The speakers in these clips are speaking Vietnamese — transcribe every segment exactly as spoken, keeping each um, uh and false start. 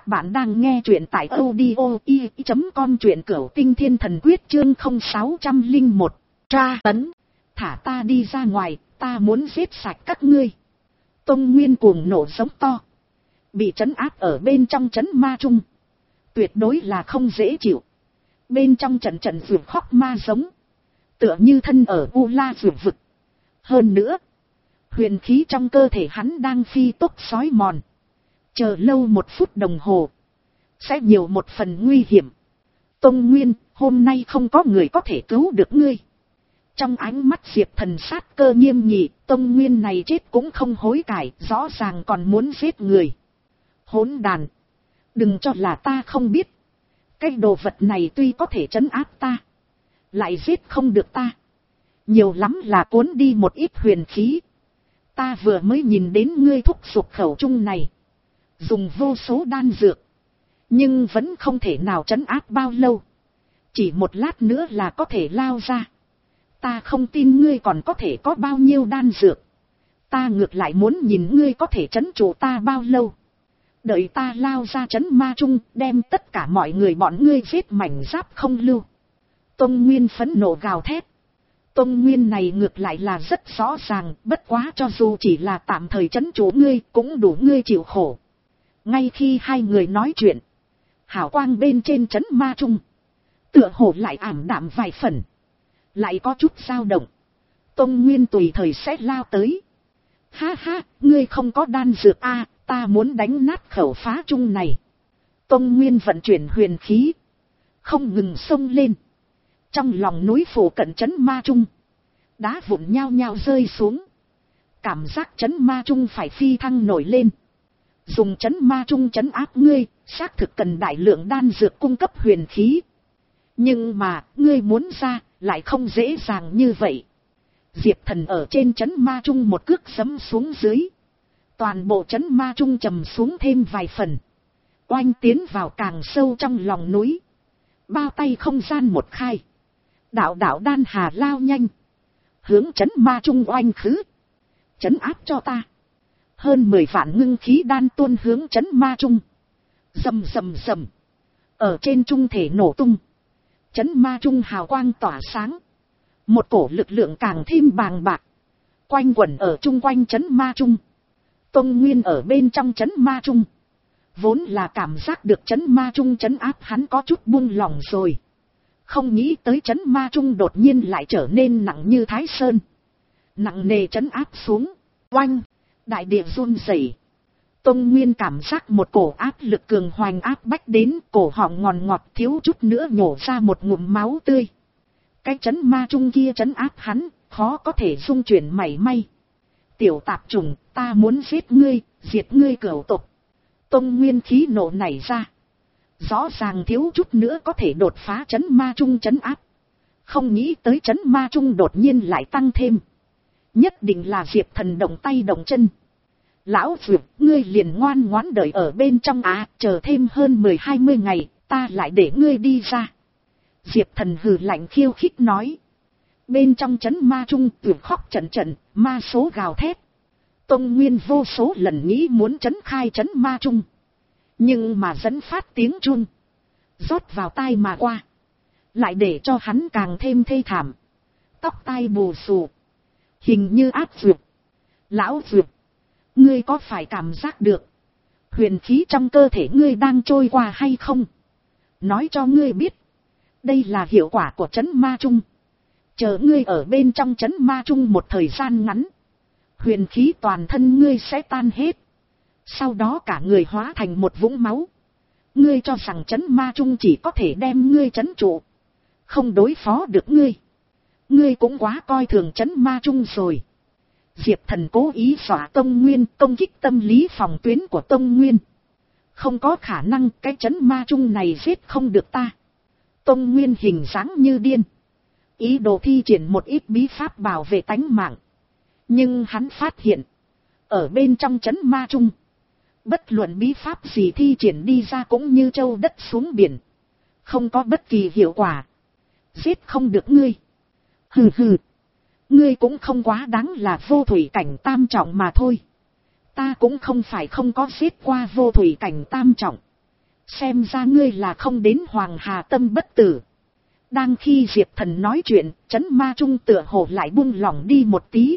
bạn đang nghe truyện tại audio i chấm com, truyện Cửu Tinh Thiên Thần Quyết chương không sáu không một. Tra tấn. Thả ta đi ra ngoài, ta muốn giết sạch các ngươi. Tông Nguyên cuồng nổ giống to. Bị trấn áp ở bên trong trấn ma trung. Tuyệt đối là không dễ chịu. Bên trong trận trận vượt khóc ma giống. Tựa như thân ở U La vượt vực. Hơn nữa. Huyền khí trong cơ thể hắn đang phi tốc xói mòn. Chờ lâu một phút đồng hồ. Sẽ nhiều một phần nguy hiểm. Tông Nguyên, hôm nay không có người có thể cứu được ngươi. Trong ánh mắt Diệp Thần sát cơ nghiêm nghị, Tông Nguyên này chết cũng không hối cải, rõ ràng còn muốn giết người. Hỗn đàn. Đừng cho là ta không biết. Cái đồ vật này tuy có thể trấn áp ta. Lại giết không được ta. Nhiều lắm là cuốn đi một ít huyền khí. Ta vừa mới nhìn đến ngươi thúc giục khẩu trung này. Dùng vô số đan dược. Nhưng vẫn không thể nào trấn áp bao lâu. Chỉ một lát nữa là có thể lao ra. Ta không tin ngươi còn có thể có bao nhiêu đan dược. Ta ngược lại muốn nhìn ngươi có thể trấn trụ ta bao lâu. Đợi ta lao ra trấn ma trung, đem tất cả mọi người bọn ngươi giết mảnh giáp không lưu. Tông Nguyên phẫn nộ gào thét. Tông Nguyên này ngược lại là rất rõ ràng, bất quá cho dù chỉ là tạm thời trấn trụ ngươi cũng đủ ngươi chịu khổ. Ngay khi hai người nói chuyện, hào quang bên trên trấn ma trung tựa hồ lại ảm đạm vài phần, lại có chút dao động. Tông Nguyên tùy thời sẽ lao tới. Ha ha, ngươi không có đan dược a, à, ta muốn đánh nát khẩu phá trung này. Tông Nguyên vận chuyển huyền khí, không ngừng xông lên. Trong lòng núi phủ cận trấn ma trung, đá vụn nhao nhao rơi xuống. Cảm giác trấn ma trung phải phi thăng nổi lên. Dùng trấn ma trung trấn áp ngươi, xác thực cần đại lượng đan dược cung cấp huyền khí. Nhưng mà, ngươi muốn ra, lại không dễ dàng như vậy. Diệp Thần ở trên trấn ma trung một cước giẫm xuống dưới. Toàn bộ trấn ma trung trầm xuống thêm vài phần. Oanh tiến vào càng sâu trong lòng núi. Bao tay không gian một khai. Đạo đạo đan hà lao nhanh. Hướng trấn ma trung oanh khứ. Trấn áp cho ta. Hơn mười vạn ngưng khí đan tuôn hướng trấn ma trung. Rầm rầm rầm. Ở trên trung thể nổ tung. Trấn ma trung hào quang tỏa sáng. Một cổ lực lượng càng thêm bàng bạc. Quanh quẩn ở chung quanh trấn ma trung. Tông Nguyên ở bên trong trấn ma trung. Vốn là cảm giác được trấn ma trung trấn áp hắn có chút buông lỏng rồi. Không nghĩ tới trấn ma trung đột nhiên lại trở nên nặng như Thái Sơn. Nặng nề trấn áp xuống. Oanh. Đại địa run rẩy. Tông Nguyên cảm giác một cổ áp lực cường hoành áp bách đến, cổ họng ngòn ngọt thiếu chút nữa nhổ ra một ngụm máu tươi. Cái trấn ma trung kia trấn áp hắn, khó có thể dung chuyển mảy may. Tiểu tạp chủng, ta muốn giết ngươi, diệt ngươi cửu tộc. Tông Nguyên khí nộ nảy ra. Rõ ràng thiếu chút nữa có thể đột phá trấn ma trung trấn áp. Không nghĩ tới trấn ma trung đột nhiên lại tăng thêm. Nhất định là Diệp Thần động tay động chân. Lão Dược, ngươi liền ngoan ngoãn đợi ở bên trong á, à, chờ thêm hơn mười hai mươi ngày, ta lại để ngươi đi ra. Diệp Thần hừ lạnh khiêu khích nói. Bên trong trấn ma trung tuyệt khóc trận trận, ma số gào thét. Tông Nguyên vô số lần nghĩ muốn trấn khai trấn ma trung. Nhưng mà dẫn phát tiếng chuông. Rót vào tai mà qua. Lại để cho hắn càng thêm thê thảm. Tóc tai bù xù. Hình như áp dược. Lão dược. Ngươi có phải cảm giác được. Huyền khí trong cơ thể ngươi đang trôi qua hay không? Nói cho ngươi biết. Đây là hiệu quả của trấn ma trung. Chờ ngươi ở bên trong trấn ma trung một thời gian ngắn. Huyền khí toàn thân ngươi sẽ tan hết. Sau đó cả người hóa thành một vũng máu. Ngươi cho rằng trấn ma trung chỉ có thể đem ngươi trấn trụ. Không đối phó được ngươi. Ngươi cũng quá coi thường trấn ma trung rồi. Diệp Thần cố ý dọa Tông Nguyên, công kích tâm lý phòng tuyến của Tông Nguyên. Không có khả năng cái trấn ma trung này giết không được ta. Tông Nguyên hình dáng như điên. Ý đồ thi triển một ít bí pháp bảo vệ tánh mạng. Nhưng hắn phát hiện. Ở bên trong trấn ma trung. Bất luận bí pháp gì thi triển đi ra cũng như châu đất xuống biển. Không có bất kỳ hiệu quả. Giết không được ngươi. Hừ hừ. Ngươi cũng không quá đáng là vô thủy cảnh tam trọng mà thôi. Ta cũng không phải không có giết qua vô thủy cảnh tam trọng. Xem ra ngươi là không đến Hoàng Hà tâm bất tử. Đang khi Diệp Thần nói chuyện, chấn ma trung tựa hồ lại buông lỏng đi một tí.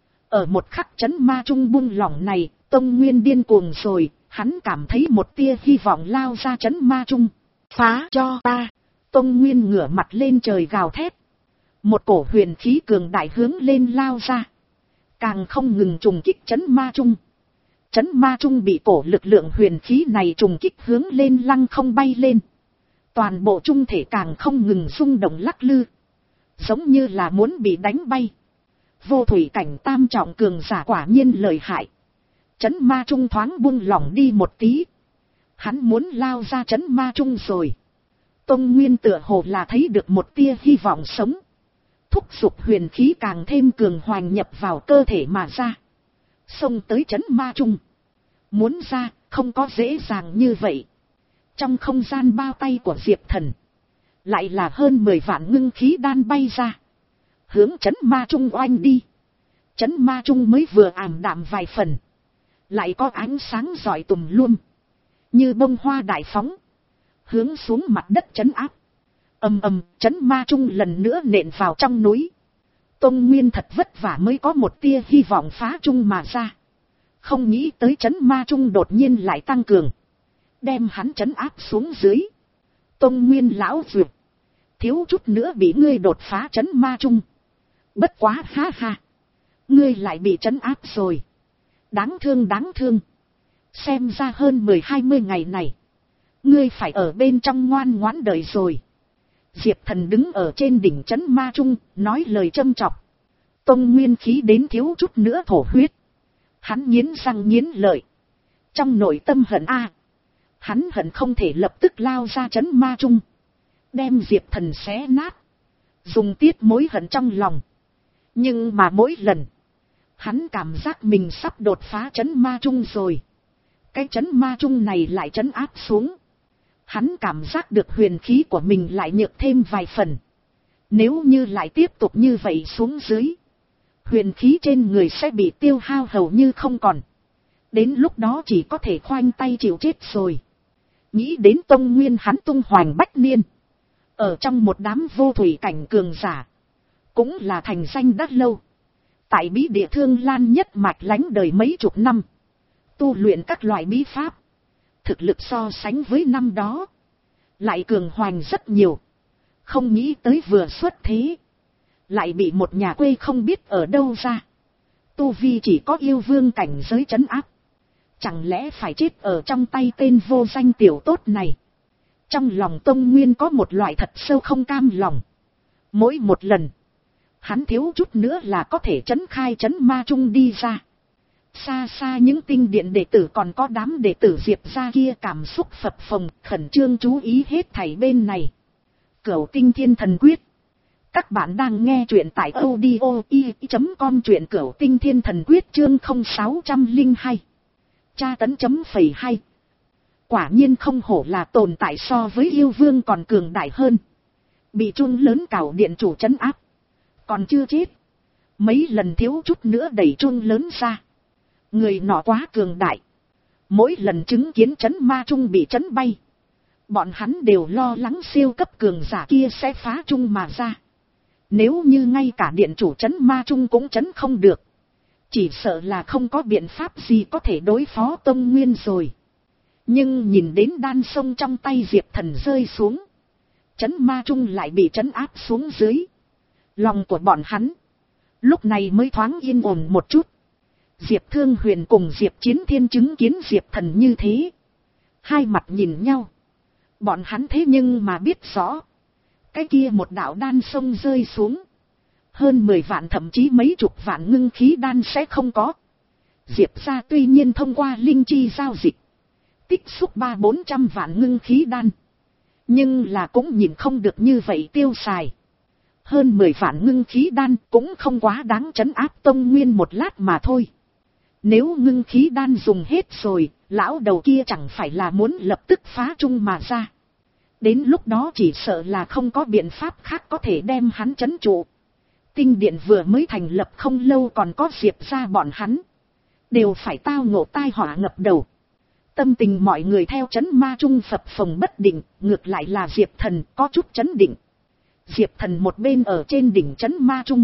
Ở một khắc chấn ma trung buông lỏng này, Tông Nguyên điên cuồng rồi, hắn cảm thấy một tia hy vọng lao ra chấn ma trung. Phá cho ta! Tông Nguyên ngửa mặt lên trời gào thét. Một cổ huyền khí cường đại hướng lên lao ra. Càng không ngừng trùng kích chấn ma trung. Chấn ma trung bị cổ lực lượng huyền khí này trùng kích hướng lên lăng không bay lên. Toàn bộ trung thể càng không ngừng rung động lắc lư. Giống như là muốn bị đánh bay. Vô thủy cảnh tam trọng cường giả quả nhiên lợi hại. Chấn ma trung thoáng buông lỏng đi một tí. Hắn muốn lao ra chấn ma trung rồi. Tông Nguyên tựa hồ là thấy được một tia hy vọng sống. Thúc giục huyền khí càng thêm cường hoành nhập vào cơ thể mà ra. Xông tới chấn ma trung. Muốn ra, không có dễ dàng như vậy. Trong không gian bao tay của Diệp Thần. Lại là hơn mười vạn ngưng khí đan bay ra. Hướng chấn ma trung oanh đi. Chấn ma trung mới vừa ảm đạm vài phần. Lại có ánh sáng rọi tùm luôn. Như bông hoa đại phóng. Hướng xuống mặt đất chấn áp. Ầm ầm, chấn ma trung lần nữa nện vào trong núi. Tông Nguyên thật vất vả mới có một tia hy vọng phá trung mà ra. Không nghĩ tới chấn ma trung đột nhiên lại tăng cường. Đem hắn chấn áp xuống dưới. Tông Nguyên lão duyệt. Thiếu chút nữa bị ngươi đột phá chấn ma trung. Bất quá ha ha. Ngươi lại bị chấn áp rồi. Đáng thương đáng thương. Xem ra hơn mười hai mươi ngày này. Ngươi phải ở bên trong ngoan ngoãn đời rồi. Diệp Thần đứng ở trên đỉnh chấn ma trung, nói lời châm chọc. Tông Nguyên khí đến thiếu chút nữa thổ huyết. Hắn nghiến răng nghiến lợi. Trong nội tâm hận a, hắn hận không thể lập tức lao ra chấn ma trung. Đem Diệp Thần xé nát. Dùng tiết mối hận trong lòng. Nhưng mà mỗi lần. Hắn cảm giác mình sắp đột phá chấn ma trung rồi. Cái chấn ma trung này lại chấn áp xuống. Hắn cảm giác được huyền khí của mình lại nhược thêm vài phần. Nếu như lại tiếp tục như vậy xuống dưới. Huyền khí trên người sẽ bị tiêu hao hầu như không còn. Đến lúc đó chỉ có thể khoanh tay chịu chết rồi. Nghĩ đến Tông Nguyên hắn tung hoành bách niên. Ở trong một đám vô thủy cảnh cường giả. Cũng là thành danh đã lâu. Tại bí địa Thương Lan nhất mạch lánh đời mấy chục năm. Tu luyện các loại bí pháp. Thực lực so sánh với năm đó. Lại cường hoành rất nhiều. Không nghĩ tới vừa xuất thế. Lại bị một nhà quê không biết ở đâu ra. Tu vi chỉ có yêu vương cảnh giới trấn áp. Chẳng lẽ phải chết ở trong tay tên vô danh tiểu tốt này. Trong lòng Tông Nguyên có một loại thật sâu không cam lòng. Mỗi một lần. Hắn thiếu chút nữa là có thể trấn khai trấn ma trung đi ra. Xa xa những tinh điện đệ tử còn có đám đệ tử Diệp gia kia cảm xúc phập phồng, khẩn trương chú ý hết thảy bên này. Cửu Tinh Thiên Thần Quyết. Các bạn đang nghe truyện tại audio i chấm com, truyện Cửu Tinh Thiên Thần Quyết chương không sáu không hai. Tra tấn chấm phẩy hai. Quả nhiên không hổ là tồn tại so với yêu vương còn cường đại hơn. Bị chun lớn cảo điện chủ trấn áp. Còn chưa chết. Mấy lần thiếu chút nữa đẩy chun lớn ra. Người nọ quá cường đại. Mỗi lần chứng kiến trấn ma trung bị trấn bay. Bọn hắn đều lo lắng siêu cấp cường giả kia sẽ phá trung mà ra. Nếu như ngay cả điện chủ trấn ma trung cũng trấn không được. Chỉ sợ là không có biện pháp gì có thể đối phó Tông Nguyên rồi. Nhưng nhìn đến đan sông trong tay Diệp Thần rơi xuống. Trấn ma trung lại bị trấn áp xuống dưới. Lòng của bọn hắn. Lúc này mới thoáng yên ổn một chút. Diệp Thương Huyền cùng Diệp Chiến Thiên chứng kiến Diệp Thần như thế. Hai mặt nhìn nhau. Bọn hắn thế nhưng mà biết rõ. Cái kia một đạo đan sông rơi xuống. Hơn mười vạn thậm chí mấy chục vạn ngưng khí đan sẽ không có. Diệp gia tuy nhiên thông qua linh chi giao dịch. Tích xúc ba bốn trăm vạn ngưng khí đan. Nhưng là cũng nhìn không được như vậy tiêu xài. Hơn mười vạn ngưng khí đan cũng không quá đáng trấn áp Tông Nguyên một lát mà thôi. Nếu ngưng khí đan dùng hết rồi, lão đầu kia chẳng phải là muốn lập tức phá trung mà ra. Đến lúc đó chỉ sợ là không có biện pháp khác có thể đem hắn trấn trụ. Tinh điện vừa mới thành lập không lâu còn có Diệp gia bọn hắn. Đều phải tao ngộ tai họa ngập đầu. Tâm tình mọi người theo trấn ma trung phập phồng bất định, ngược lại là Diệp Thần có chút chấn định. Diệp Thần một bên ở trên đỉnh trấn ma trung,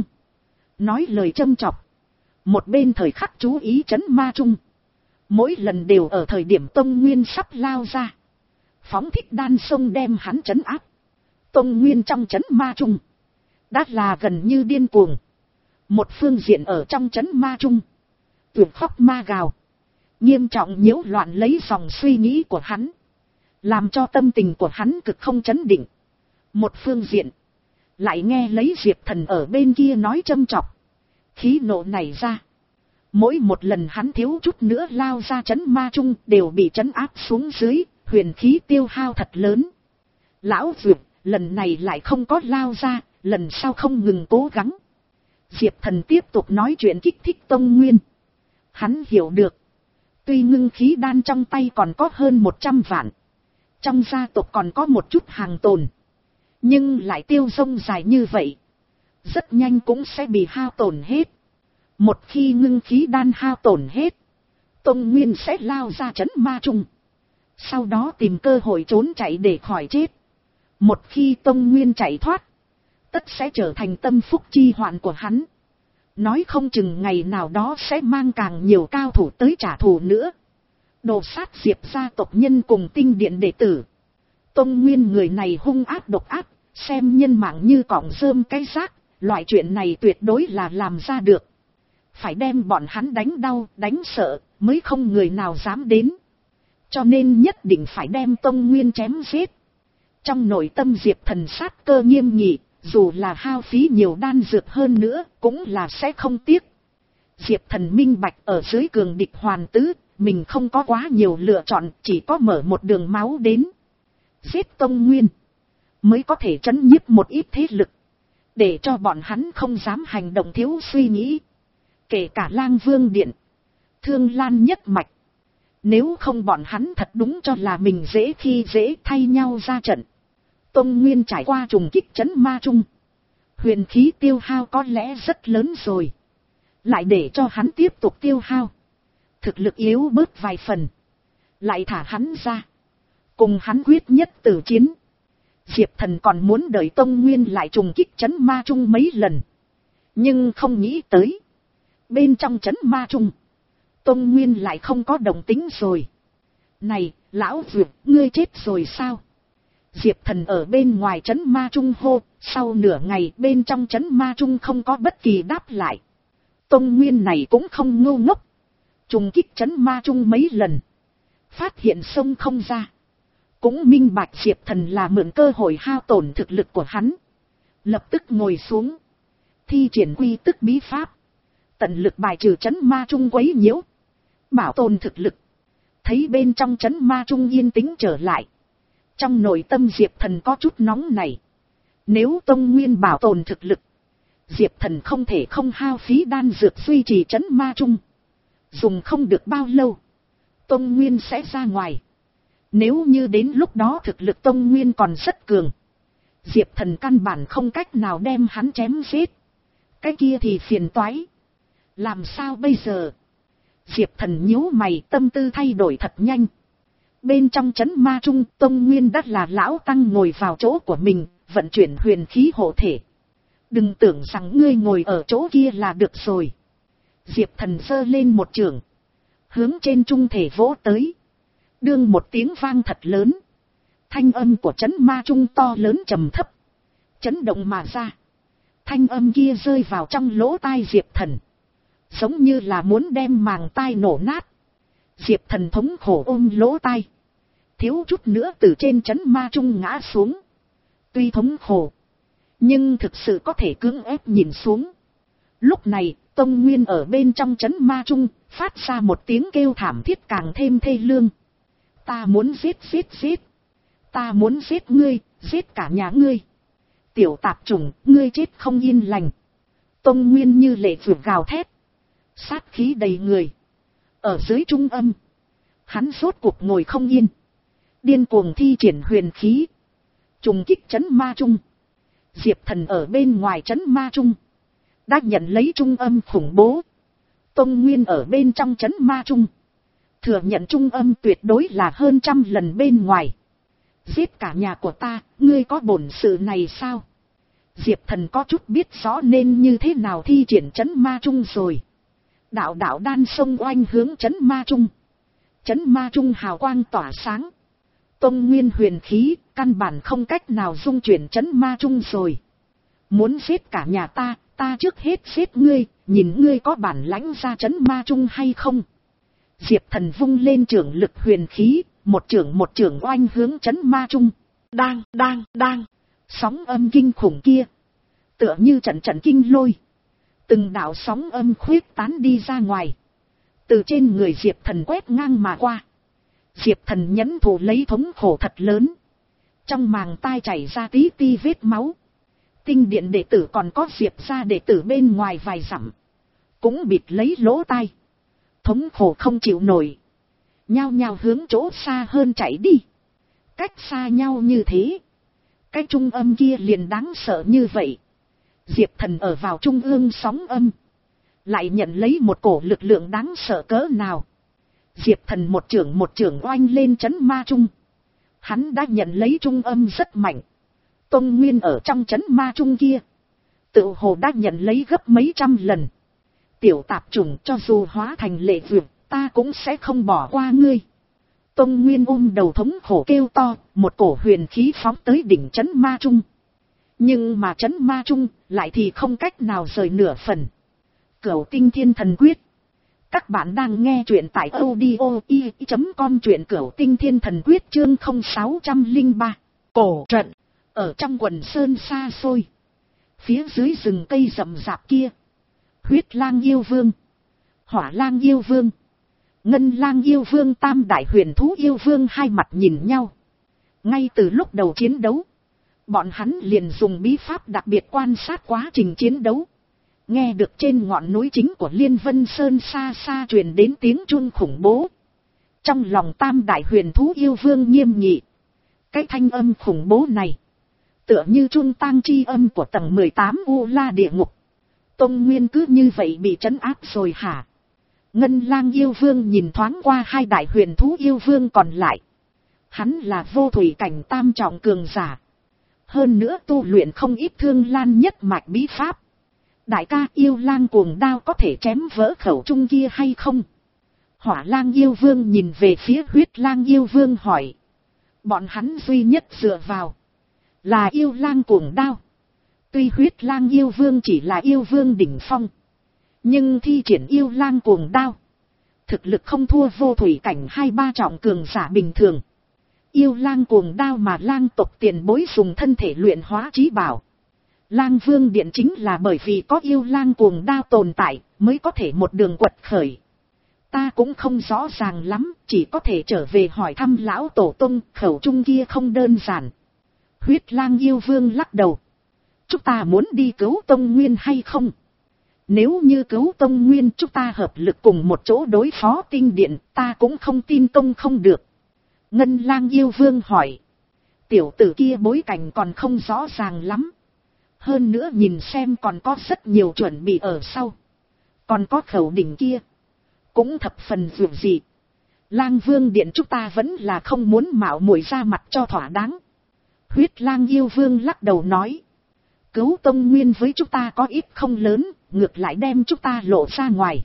nói lời châm chọc, một bên thời khắc chú ý trấn ma trung. Mỗi lần đều ở thời điểm Tông Nguyên sắp lao ra, phóng thích đan sông đem hắn trấn áp. Tông Nguyên trong trấn ma trung đã là gần như điên cuồng. Một phương diện ở trong trấn ma trung, tuyệt khóc ma gào, nghiêm trọng nhiễu loạn lấy dòng suy nghĩ của hắn, làm cho tâm tình của hắn cực không chấn định. Một phương diện, lại nghe lấy Diệp Thần ở bên kia nói châm chọc, khí nộ này ra. Mỗi một lần hắn thiếu chút nữa lao ra trấn ma trung đều bị trấn áp xuống dưới, huyền khí tiêu hao thật lớn. Lão Dược, lần này lại không có lao ra, lần sau không ngừng cố gắng. Diệp Thần tiếp tục nói chuyện kích thích Tông Nguyên. Hắn hiểu được, tuy ngưng khí đan trong tay còn có hơn một trăm vạn, trong gia tộc còn có một chút hàng tồn, nhưng lại tiêu sông dài như vậy, rất nhanh cũng sẽ bị hao tổn hết. Một khi ngưng khí đan hao tổn hết, Tông Nguyên sẽ lao ra trấn ma trung, sau đó tìm cơ hội trốn chạy để khỏi chết. Một khi Tông Nguyên chạy thoát, tất sẽ trở thành tâm phúc chi hoạn của hắn. Nói không chừng ngày nào đó sẽ mang càng nhiều cao thủ tới trả thù nữa, đồ sát Diệp gia tộc nhân cùng tinh điện đệ tử. Tông Nguyên người này hung ác độc ác, xem nhân mạng như cọng rơm cái rác, loại chuyện này tuyệt đối là làm ra được. Phải đem bọn hắn đánh đau, đánh sợ, mới không người nào dám đến. Cho nên nhất định phải đem Tông Nguyên chém giết. Trong nội tâm Diệp Thần sát cơ nghiêm nghị, dù là hao phí nhiều đan dược hơn nữa, cũng là sẽ không tiếc. Diệp Thần minh bạch ở dưới cường địch hoàn tứ, mình không có quá nhiều lựa chọn, chỉ có mở một đường máu đến. Giết Tông Nguyên, mới có thể trấn nhiếp một ít thế lực, để cho bọn hắn không dám hành động thiếu suy nghĩ. Kể cả Lang Vương Điện, Thương Lan nhất mạch. Nếu không bọn hắn thật đúng cho là mình dễ khi dễ thay nhau ra trận. Tông Nguyên trải qua trùng kích trấn ma trung, huyền khí tiêu hao có lẽ rất lớn rồi, lại để cho hắn tiếp tục tiêu hao, thực lực yếu bớt vài phần, lại thả hắn ra, cùng hắn quyết nhất tử chiến. Diệp Thần còn muốn đợi Tông Nguyên lại trùng kích trấn ma trung mấy lần, nhưng không nghĩ tới, bên trong trấn ma trung, Tông Nguyên lại không có động tính rồi. Này, lão Dược, ngươi chết rồi sao? Diệp Thần ở bên ngoài trấn ma trung hô, sau nửa ngày bên trong trấn ma trung không có bất kỳ đáp lại. Tông Nguyên này cũng không ngu ngốc, trùng kích trấn ma trung mấy lần, phát hiện sông không ra, cũng minh bạch Diệp Thần là mượn cơ hội hao tổn thực lực của hắn, lập tức ngồi xuống, thi triển quy tức bí pháp, tận lực bài trừ trấn ma trung quấy nhiễu, bảo tồn thực lực. Thấy bên trong trấn ma trung yên tĩnh trở lại, trong nội tâm Diệp Thần có chút nóng này. Nếu Tông Nguyên bảo tồn thực lực, Diệp Thần không thể không hao phí đan dược duy trì trấn ma trung. Dùng không được bao lâu, Tông Nguyên sẽ ra ngoài. Nếu như đến lúc đó thực lực Tông Nguyên còn rất cường, Diệp Thần căn bản không cách nào đem hắn chém giết. Cái kia thì phiền toái. Làm sao bây giờ? Diệp Thần nhíu mày, tâm tư thay đổi thật nhanh. Bên trong trấn ma trung, Tông Nguyên đã là lão tăng ngồi vào chỗ của mình, vận chuyển huyền khí hộ thể. Đừng tưởng rằng ngươi ngồi ở chỗ kia là được rồi. Diệp Thần giơ lên một chưởng, hướng trên trung thể vỗ tới. Đương một tiếng vang thật lớn, thanh âm của trấn ma trung to lớn trầm thấp, chấn động mà ra. Thanh âm kia rơi vào trong lỗ tai Diệp Thần, giống như là muốn đem màng tai nổ nát. Diệp Thần thống khổ ôm lỗ tai, thiếu chút nữa từ trên trấn ma trung ngã xuống. Tuy thống khổ, nhưng thực sự có thể cưỡng ép nhìn xuống. Lúc này, Tông Nguyên ở bên trong trấn ma trung, phát ra một tiếng kêu thảm thiết càng thêm thê lương. Ta muốn giết giết giết. Ta muốn giết ngươi, giết cả nhà ngươi. Tiểu tạp chủng, ngươi chết không yên lành. Tông Nguyên như lệ vượt gào thét, sát khí đầy người. Ở dưới trung âm, hắn rốt cuộc ngồi không yên, điên cuồng thi triển huyền khí, trùng kích trấn ma trung. Diệp Thần ở bên ngoài trấn ma trung, đã nhận lấy trung âm khủng bố. Tông Nguyên ở bên trong trấn ma trung, thừa nhận trung âm tuyệt đối là hơn trăm lần bên ngoài. Giết cả nhà của ta, ngươi có bổn sự này sao? Diệp Thần có chút biết rõ nên như thế nào thi triển chấn ma trung rồi. Đạo đạo đan sông oanh hướng chấn ma trung. Chấn ma trung hào quang tỏa sáng. Tông nguyên huyền khí, căn bản không cách nào dung chuyển chấn ma trung rồi. Muốn giết cả nhà ta, ta trước hết giết ngươi, nhìn ngươi có bản lãnh ra chấn ma trung hay không. Diệp Thần vung lên trưởng lực huyền khí, một trưởng một trưởng oanh hướng chấn ma trung. Đang, đang, đang, sóng âm kinh khủng kia. Tựa như trận trận kinh lôi. Từng đạo sóng âm khuyết tán đi ra ngoài. Từ trên người Diệp Thần quét ngang mà qua. Diệp Thần nhẫn thủ lấy thống khổ thật lớn. Trong màng tai chảy ra tí ti vết máu. Tinh điện đệ tử còn có Diệp gia đệ tử bên ngoài vài dặm. Cũng bịt lấy lỗ tai. Thống khổ không chịu nổi. Nhao nhao hướng chỗ xa hơn chạy đi. Cách xa nhau như thế. Cái trung âm kia liền đáng sợ như vậy. Diệp Thần ở vào trung ương sóng âm. Lại nhận lấy một cổ lực lượng đáng sợ cỡ nào. Diệp Thần một trưởng một trưởng oanh lên chấn ma trung. Hắn đã nhận lấy trung âm rất mạnh. Tông nguyên ở trong chấn ma trung kia. Tự hồ đã nhận lấy gấp mấy trăm lần. Tiểu tạp chủng cho dù hóa thành lệ vượt, ta cũng sẽ không bỏ qua ngươi. Tông nguyên ôm đầu thống khổ kêu to, một cổ huyền khí phóng tới đỉnh chấn ma trung. Nhưng mà chấn ma trung lại thì không cách nào rời nửa phần. Cửu tinh thiên thần quyết. Các bạn đang nghe truyện tại audio i chấm com, truyện Cửu tinh thiên thần quyết chương không sáu không ba. Cổ trận. Ở trong quần sơn xa xôi. Phía dưới rừng cây rậm rạp kia. Huyết lang yêu vương. Hỏa lang yêu vương. Ngân lang yêu vương, tam đại huyền thú yêu vương hai mặt nhìn nhau. Ngay từ lúc đầu chiến đấu. Bọn hắn liền dùng bí pháp đặc biệt quan sát quá trình chiến đấu. Nghe được trên ngọn núi chính của Liên Vân Sơn xa xa truyền đến tiếng chuông khủng bố. Trong lòng tam đại huyền thú yêu vương nghiêm nghị. Cái thanh âm khủng bố này. Tựa như chuông tang chi âm của tầng mười tám U La địa ngục. Tông nguyên cứ như vậy bị trấn áp rồi hả? Ngân lang yêu vương nhìn thoáng qua hai đại huyền thú yêu vương còn lại. Hắn là vô thủy cảnh tam trọng cường giả. Hơn nữa tu luyện không ít thương lan nhất mạch bí pháp. Đại ca, yêu lang cuồng đao có thể chém vỡ khẩu trung kia hay không? Hỏa lang yêu vương nhìn về phía huyết lang yêu vương hỏi. Bọn hắn duy nhất dựa vào là yêu lang cuồng đao. Tuy huyết lang yêu vương chỉ là yêu vương đỉnh phong. Nhưng thi triển yêu lang cuồng đao. Thực lực không thua vô thủy cảnh hai ba trọng cường giả bình thường. Yêu lang cuồng đao mà lang tộc tiền bối dùng thân thể luyện hóa trí bảo. Lang vương điện chính là bởi vì có yêu lang cuồng đao tồn tại mới có thể một đường quật khởi. Ta cũng không rõ ràng lắm, chỉ có thể trở về hỏi thăm lão tổ tông, khẩu trung kia không đơn giản. Huyết lang yêu vương lắc đầu. Chúng ta muốn đi cứu Tông Nguyên hay không? Nếu như cứu Tông Nguyên chúng ta hợp lực cùng một chỗ đối phó tinh điện, ta cũng không tin công không được. Ngân lang yêu vương hỏi. Tiểu tử kia bối cảnh còn không rõ ràng lắm. Hơn nữa nhìn xem còn có rất nhiều chuẩn bị ở sau. Còn có khẩu đỉnh kia. Cũng thập phần vượt dị. Lang vương điện chúng ta vẫn là không muốn mạo muội ra mặt cho thỏa đáng. Huyết lang yêu vương lắc đầu nói. Cứu Tông Nguyên với chúng ta có ít không lớn, ngược lại đem chúng ta lộ ra ngoài.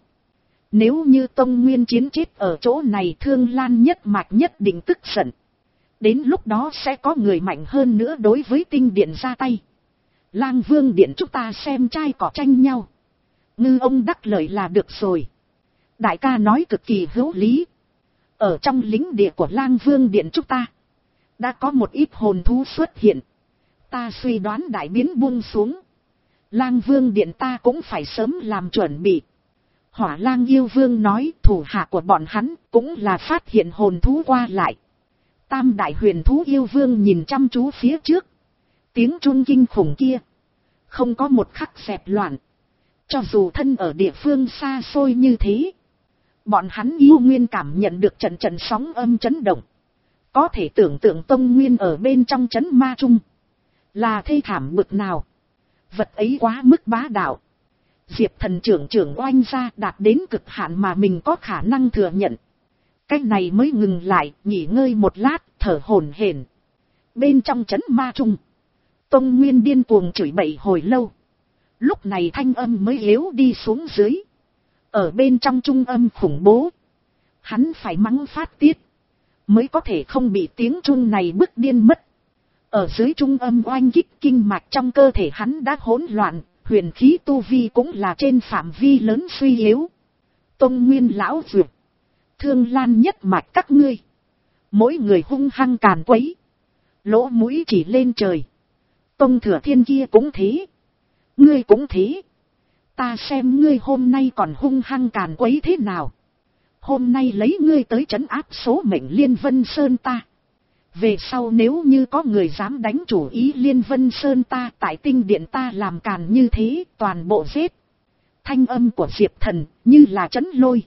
Nếu như Tông Nguyên chiến chết ở chỗ này, Thương Lan nhất mạch nhất định tức giận. Đến lúc đó sẽ có người mạnh hơn nữa đối với tinh điện ra tay. Lang vương điện chúng ta xem trai cỏ tranh nhau. Ngư ông đắc lợi là được rồi. Đại ca nói cực kỳ hữu lý. Ở trong lính địa của Lang vương điện chúng ta, đã có một ít hồn thú xuất hiện. Ta suy đoán đại biến buông xuống. Lang vương điện ta cũng phải sớm làm chuẩn bị. Hỏa lang yêu vương nói thủ hạ của bọn hắn cũng là phát hiện hồn thú qua lại. Tam đại huyền thú yêu vương nhìn chăm chú phía trước. Tiếng chuông kinh khủng kia. Không có một khắc dẹp loạn. Cho dù thân ở địa phương xa xôi như thế. Bọn hắn yêu nguyên cảm nhận được trận trận sóng âm chấn động. Có thể tưởng tượng Tông Nguyên ở bên trong chấn ma trung. Là thê thảm bực nào. Vật ấy quá mức bá đạo. Diệp Thần trưởng trưởng oanh ra đạt đến cực hạn mà mình có khả năng thừa nhận. Cái này mới ngừng lại, nghỉ ngơi một lát, thở hổn hển. Bên trong trấn ma trung, Tông Nguyên điên cuồng chửi bậy hồi lâu. Lúc này thanh âm mới yếu đi xuống dưới. Ở bên trong trung âm khủng bố, hắn phải mắng phát tiết, mới có thể không bị tiếng chuông này bức điên mất. Ở dưới trung âm oanh kích, kinh mạch trong cơ thể hắn đã hỗn loạn, huyền khí tu vi cũng là trên phạm vi lớn suy yếu. Tông Nguyên lão dược, Thương Lan nhất mạch các ngươi, mỗi người hung hăng càn quấy, lỗ mũi chỉ lên trời. Tông Thừa Thiên kia cũng thế, ngươi cũng thế. Ta xem ngươi hôm nay còn hung hăng càn quấy thế nào. Hôm nay lấy ngươi tới trấn áp số mệnh Liên Vân Sơn ta. Về sau nếu như có người dám đánh chủ ý Liên Vân Sơn ta, tại tinh điện ta làm càn như thế, toàn bộ giết. Thanh âm của Diệp Thần như là trấn lôi.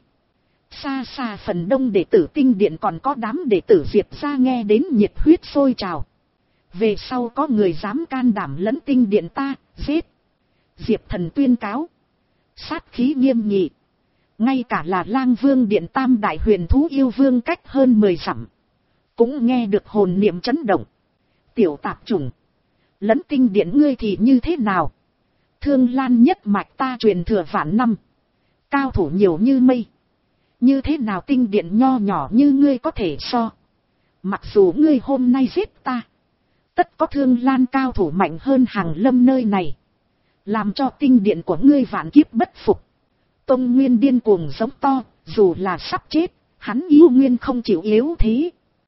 Xa xa phần đông đệ tử tinh điện còn có đám đệ tử Diệp ra nghe đến nhiệt huyết sôi trào. Về sau có người dám can đảm lẫn tinh điện ta, giết. Diệp Thần tuyên cáo. Sát khí nghiêm nghị. Ngay cả là Lang Vương điện tam đại huyền thú yêu vương cách hơn mười dặm, cũng nghe được hồn niệm chấn động. Tiểu tạp chủng, lẫn tinh điện ngươi thì như thế nào? Thương Lan nhất mạch ta truyền thừa vạn năm, cao thủ nhiều như mây. Như thế nào tinh điện nho nhỏ như ngươi có thể so? Mặc dù ngươi hôm nay giết ta, tất có Thương Lan cao thủ mạnh hơn Hàng Lâm nơi này, làm cho tinh điện của ngươi vạn kiếp bất phục. Tông Nguyên điên cuồng giống to, dù là sắp chết, hắn yêu nguyên không chịu yếu thế.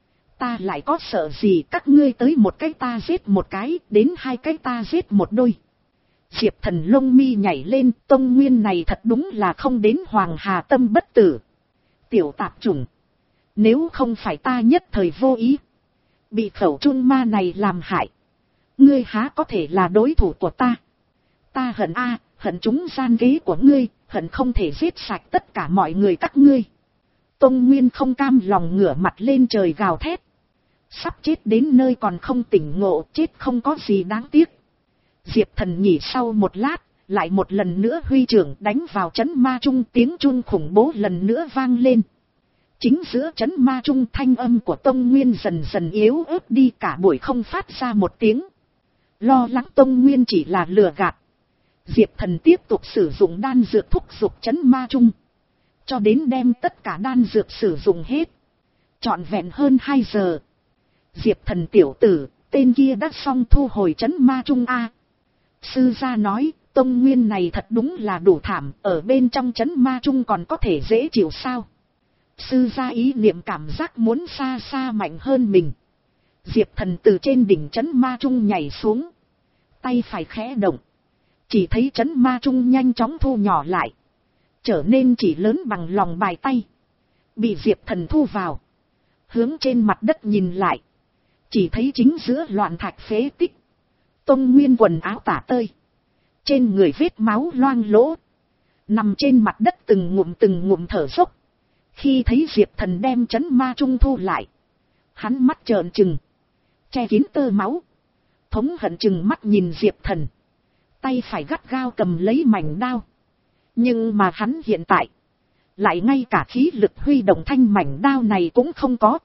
Ta lại có sợ gì, các ngươi tới một cái ta giết một cái, đến hai cái ta giết một đôi. Diệp Thần lông mi nhảy lên, Tông Nguyên này thật đúng là không đến Hoàng Hà tâm bất tử. Tiểu tạp chủng, nếu không phải ta nhất thời vô ý, bị khẩu trung ma này làm hại, ngươi há có thể là đối thủ của ta. Ta hận a, hận chúng gian kế của ngươi, hận không thể giết sạch tất cả mọi người các ngươi. Tông Nguyên không cam lòng ngửa mặt lên trời gào thét. Sắp chết đến nơi còn không tỉnh ngộ, chết không có gì đáng tiếc. Diệp Thần nhỉ sau một lát, lại một lần nữa huy trưởng đánh vào trấn ma trung, tiếng chuông khủng bố lần nữa vang lên. Chính giữa trấn ma trung, thanh âm của Tông Nguyên dần dần yếu ớt đi, cả buổi không phát ra một tiếng. Lo lắng Tông Nguyên chỉ là lừa gạt, Diệp Thần tiếp tục sử dụng đan dược thúc giục trấn ma trung, cho đến đem tất cả đan dược sử dụng hết. Trọn vẹn hơn hai giờ. Diệp Thần tiểu tử, tên kia đã xong thu hồi trấn ma trung a. Sư gia nói, Tông Nguyên này thật đúng là đủ thảm, ở bên trong trấn ma trung còn có thể dễ chịu sao? Sư gia ý niệm cảm giác muốn xa xa mạnh hơn mình. Diệp Thần từ trên đỉnh trấn ma trung nhảy xuống, tay phải khẽ động, chỉ thấy trấn ma trung nhanh chóng thu nhỏ lại, trở nên chỉ lớn bằng lòng bàn tay, bị Diệp Thần thu vào. Hướng trên mặt đất nhìn lại, chỉ thấy chính giữa loạn thạch phế tích, Tông Nguyên quần áo tả tơi, trên người vết máu loang lỗ, nằm trên mặt đất từng ngụm từng ngụm thở dốc. Khi thấy Diệp Thần đem trấn ma trung thu lại, hắn mắt trợn trừng, che kín tơ máu, thống hận chừng mắt nhìn Diệp Thần, tay phải gắt gao cầm lấy mảnh đao. Nhưng mà hắn hiện tại, lại ngay cả khí lực huy động thanh mảnh đao này cũng không có.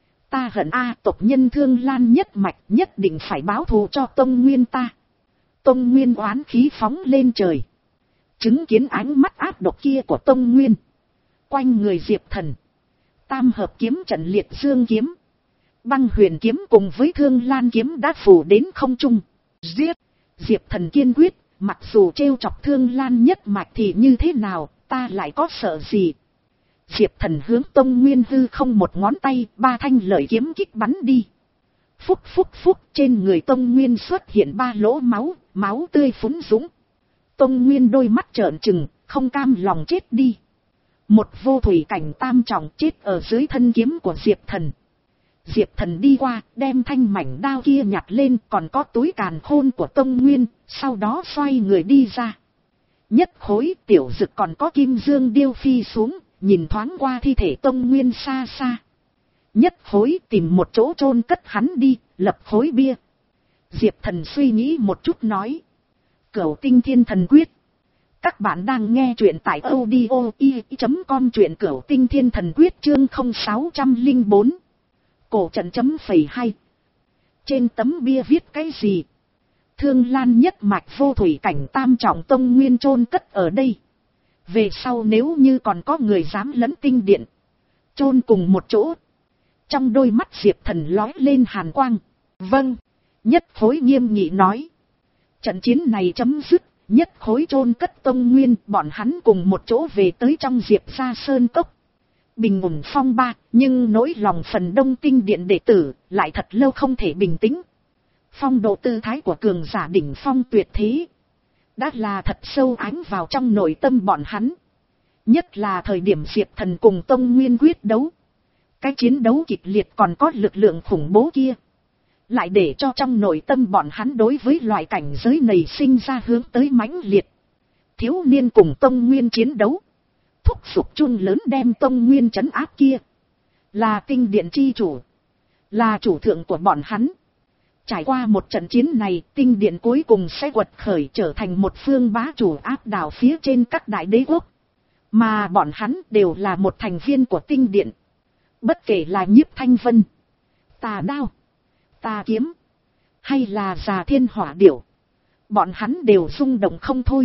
Ta hận a, tộc nhân Thương Lan nhất mạch nhất định phải báo thù cho Tông Nguyên ta. Tông Nguyên oán khí phóng lên trời. Chứng kiến ánh mắt ác độc kia của Tông Nguyên, quanh người Diệp Thần, tam hợp kiếm trận liệt dương kiếm, băng huyền kiếm cùng với Thương Lan kiếm đã phủ đến không trung. Giết! Diệp Thần kiên quyết, mặc dù trêu chọc Thương Lan nhất mạch thì như thế nào, ta lại có sợ gì. Diệp Thần hướng Tông Nguyên hư không một ngón tay, ba thanh lợi kiếm kích bắn đi. Phúc phúc phúc, trên người Tông Nguyên xuất hiện ba lỗ máu, máu tươi phúng dũng. Tông Nguyên đôi mắt trợn trừng, không cam lòng chết đi. Một vô thủy cảnh tam trọng chết ở dưới thân kiếm của Diệp Thần. Diệp Thần đi qua, đem thanh mảnh đao kia nhặt lên, còn có túi càn khôn của Tông Nguyên, sau đó xoay người đi ra. Nhất khối tiểu dực còn có kim dương điêu phi xuống, nhìn thoáng qua thi thể Tông Nguyên xa xa. Nhất khối tìm một chỗ chôn cất hắn đi, lập khối bia. Diệp Thần suy nghĩ một chút nói. Cửu tinh thiên thần quyết. Các bạn đang nghe truyện tại audio i chấm com, truyện cửu tinh thiên thần quyết chương không sáu không bốn. Cổ trận chấm phẩy hai. Trên tấm bia viết cái gì? Thương Lan nhất mạch vô thủy cảnh tam trọng tông nguyên chôn cất ở đây. Về sau nếu như còn có người dám lấn tinh điện, chôn cùng một chỗ. Trong đôi mắt Diệp Thần lói lên hàn quang. Vâng. Nhất khối nghiêm nghị nói. Trận chiến này chấm dứt. Nhất khối chôn cất tông nguyên, bọn hắn cùng một chỗ về tới trong Diệp gia sơn cốc. Bình ổn phong ba, nhưng nỗi lòng phần đông tinh điện đệ tử lại thật lâu không thể bình tĩnh. Phong độ tư thái của cường giả đỉnh phong tuyệt thế đã là thật sâu ánh vào trong nội tâm bọn hắn. Nhất là thời điểm Diệp Thần cùng tông nguyên quyết đấu, cái chiến đấu kịch liệt còn có lực lượng khủng bố kia, lại để cho trong nội tâm bọn hắn đối với loại cảnh giới này sinh ra hướng tới mãnh liệt. Thiếu niên cùng tông nguyên chiến đấu, thúc giục chun lớn đem tông nguyên trấn áp kia, là tinh điện chi chủ, là chủ thượng của bọn hắn. Trải qua một trận chiến này, tinh điện cuối cùng sẽ quật khởi trở thành một phương bá chủ áp đảo phía trên các đại đế quốc, mà bọn hắn đều là một thành viên của tinh điện. Bất kể là Nhiếp Thanh Vân, Tà Đao, Tà Kiếm, hay là Già Thiên Hỏa Điểu, bọn hắn đều rung động không thôi.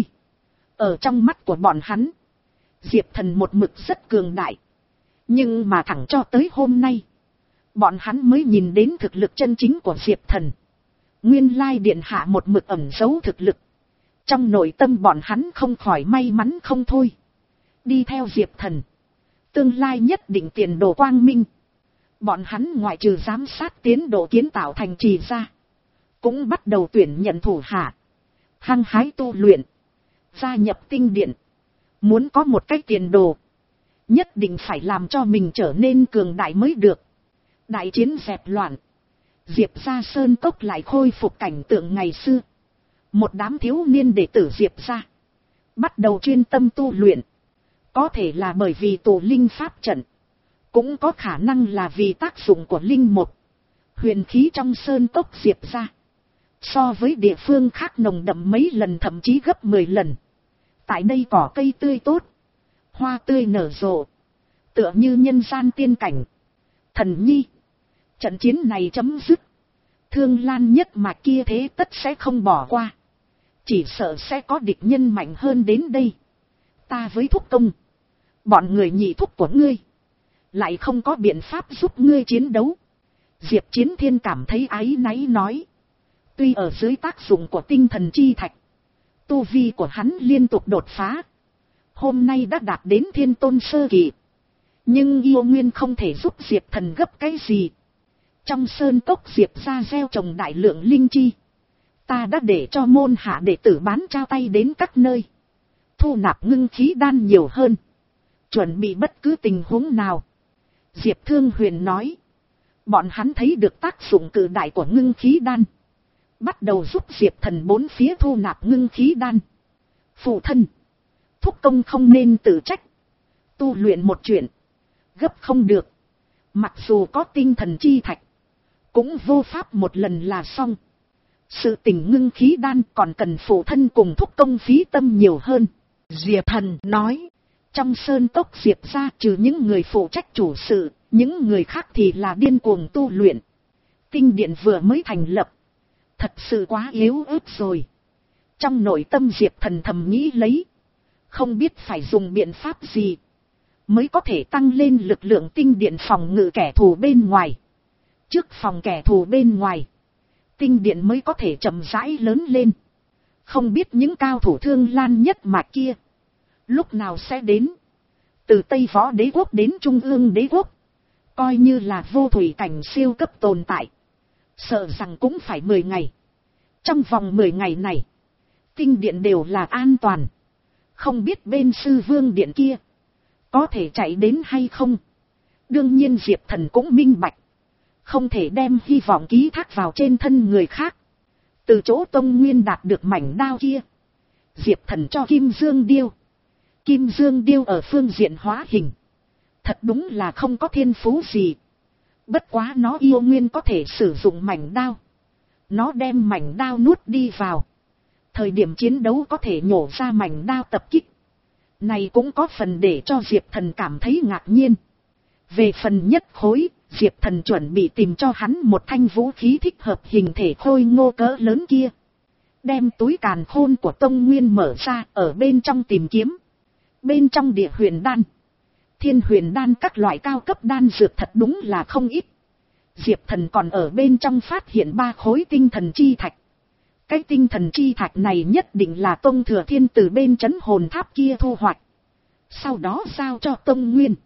Ở trong mắt của bọn hắn, Diệp Thần một mực rất cường đại. Nhưng mà thẳng cho tới hôm nay, bọn hắn mới nhìn đến thực lực chân chính của Diệp Thần. Nguyên lai điện hạ một mực ẩn giấu thực lực. Trong nội tâm bọn hắn không khỏi may mắn không thôi. Đi theo Diệp Thần, tương lai nhất định tiền đồ quang minh. Bọn hắn ngoại trừ giám sát tiến độ kiến tạo thành trì ra, cũng bắt đầu tuyển nhận thủ hạ, hăng hái tu luyện, gia nhập tinh điện. Muốn có một cách tiền đồ, nhất định phải làm cho mình trở nên cường đại mới được. Đại chiến dẹp loạn, Diệp gia sơn cốc lại khôi phục cảnh tượng ngày xưa. Một đám thiếu niên đệ tử Diệp gia bắt đầu chuyên tâm tu luyện. Có thể là bởi vì tụ linh pháp trận, cũng có khả năng là vì tác dụng của linh mục. Huyền khí trong sơn cốc Diệp gia so với địa phương khác nồng đậm mấy lần, thậm chí gấp mười lần. Tại đây cỏ cây tươi tốt, hoa tươi nở rộ, tựa như nhân gian tiên cảnh. Thần nhi, trận chiến này chấm dứt, Thương Lan nhất mạch kia thế tất sẽ không bỏ qua. Chỉ sợ sẽ có địch nhân mạnh hơn đến đây. Ta với thúc công, bọn người nhị thúc của ngươi, lại không có biện pháp giúp ngươi chiến đấu. Diệp Chiến Thiên cảm thấy áy náy nói. Tuy ở dưới tác dụng của tinh thần chi thạch, tu vi của hắn liên tục đột phá, hôm nay đã đạt đến thiên tôn sơ kỳ, nhưng yêu nguyên không thể giúp Diệp Thần gấp cái gì. Trong sơn cốc Diệp gia gieo trồng đại lượng linh chi, ta đã để cho môn hạ đệ tử bán trao tay đến các nơi, thu nạp ngưng khí đan nhiều hơn, chuẩn bị bất cứ tình huống nào. Diệp Thương Huyền nói, bọn hắn thấy được tác dụng cự đại của ngưng khí đan, bắt đầu giúp Diệp Thần bốn phía thu nạp ngưng khí đan. Phụ thân, thúc công không nên tự trách, tu luyện một chuyện, gấp không được. Mặc dù có tinh thần chi thạch, cũng vô pháp một lần là xong. Sự tình ngưng khí đan còn cần phụ thân cùng thúc công phí tâm nhiều hơn. Diệp Thần nói, trong sơn cốc Diệp gia trừ những người phụ trách chủ sự, những người khác thì là điên cuồng tu luyện. Tinh điện vừa mới thành lập, thật sự quá yếu ớt rồi. Trong nội tâm Diệp Thần thầm nghĩ lấy, không biết phải dùng biện pháp gì mới có thể tăng lên lực lượng tinh điện phòng ngự kẻ thù bên ngoài. Trước phòng kẻ thù bên ngoài, tinh điện mới có thể chậm rãi lớn lên. Không biết những cao thủ Thương Lan nhất mạch kia lúc nào sẽ đến. Từ Tây Võ Đế quốc đến Trung ương Đế quốc, coi như là vô thủy cảnh siêu cấp tồn tại, sợ rằng cũng phải mười ngày. Trong vòng mười ngày này, tinh điện đều là an toàn. Không biết bên sư vương điện kia có thể chạy đến hay không. Đương nhiên Diệp Thần cũng minh bạch, không thể đem hy vọng ký thác vào trên thân người khác. Từ chỗ Tông Nguyên đạt được mảnh đao kia, Diệp Thần cho Kim Dương Điêu. Kim Dương Điêu ở phương diện hóa hình, thật đúng là không có thiên phú gì. Bất quá nó yêu nguyên có thể sử dụng mảnh đao. Nó đem mảnh đao nuốt đi vào, Thời điểm chiến đấu có thể nhổ ra mảnh đao tập kích. Này cũng có phần để cho Diệp Thần cảm thấy ngạc nhiên. Về phần nhất khối, Diệp Thần chuẩn bị tìm cho hắn một thanh vũ khí thích hợp hình thể khôi ngô cỡ lớn kia. Đem túi càn khôn của Tông Nguyên mở ra, ở bên trong tìm kiếm. Bên trong địa huyền đan, thiên huyền đan, các loại cao cấp đan dược thật đúng là không ít. Diệp Thần còn ở bên trong phát hiện ba khối tinh thần chi thạch. Cái tinh thần chi thạch này nhất định là Tông Thừa Thiên từ bên trấn hồn tháp kia thu hoạch. Sau đó giao cho Tông Nguyên.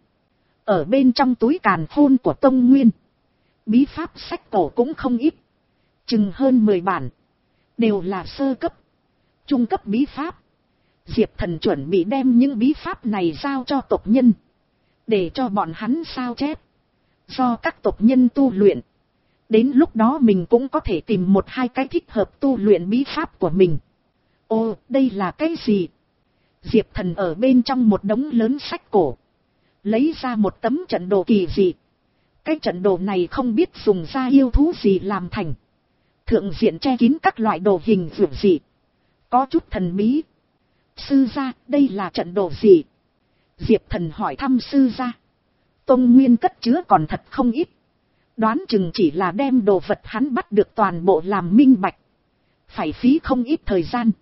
Ở bên trong túi càn khôn của Tông Nguyên, bí pháp sách cổ cũng không ít. Chừng hơn mười bản. Đều là sơ cấp, trung cấp bí pháp. Diệp Thần chuẩn bị đem những bí pháp này giao cho tộc nhân. Để cho bọn hắn sao chép. Do các tộc nhân tu luyện. Đến lúc đó mình cũng có thể tìm một hai cái thích hợp tu luyện bí pháp của mình. Ô, đây là cái gì? Diệp Thần ở bên trong một đống lớn sách cổ. Lấy ra một tấm trận đồ kỳ dị. Cái trận đồ này không biết dùng ra yêu thú gì làm thành. Thượng diện che kín các loại đồ hình vượt dị. Có chút thần bí. Sư gia, đây là trận đồ gì? Diệp Thần hỏi thăm sư gia. Tông Nguyên cất chứa còn thật không ít. Đoán chừng chỉ là đem đồ vật hắn bắt được toàn bộ làm minh bạch. Phải phí không ít thời gian.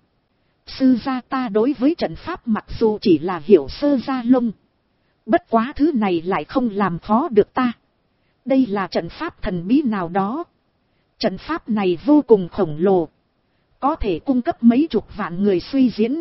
Sư gia, ta đối với trận pháp mặc dù chỉ là hiểu sơ gia lông. Bất quá thứ này lại không làm khó được ta. Đây là trận pháp thần bí nào đó. Trận pháp này vô cùng khổng lồ. Có thể cung cấp mấy chục vạn người suy diễn.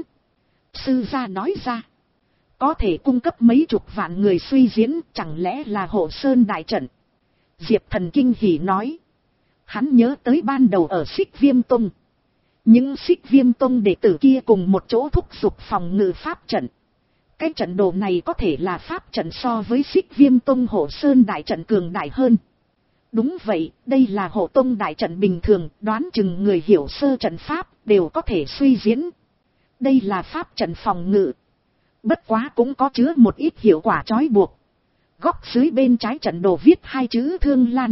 Sư gia nói ra. Có thể cung cấp mấy chục vạn người suy diễn, chẳng lẽ là Hộ Sơn đại trận? Diệp Thần kinh hỉ nói. Hắn nhớ tới ban đầu ở Xích Viêm Tông. Những Xích Viêm Tông đệ tử kia cùng một chỗ thúc giục phòng ngự pháp trận. Cái trận đồ này có thể là pháp trận so với Xích Viêm Tông Hộ Sơn đại trận cường đại hơn. Đúng vậy, đây là Hộ Tông đại trận bình thường, đoán chừng người hiểu sơ trận pháp đều có thể suy diễn. Đây là pháp trận phòng ngự. Bất quá cũng có chứa một ít hiệu quả trói buộc. Góc dưới bên trái trận đồ viết hai chữ Thương Lan.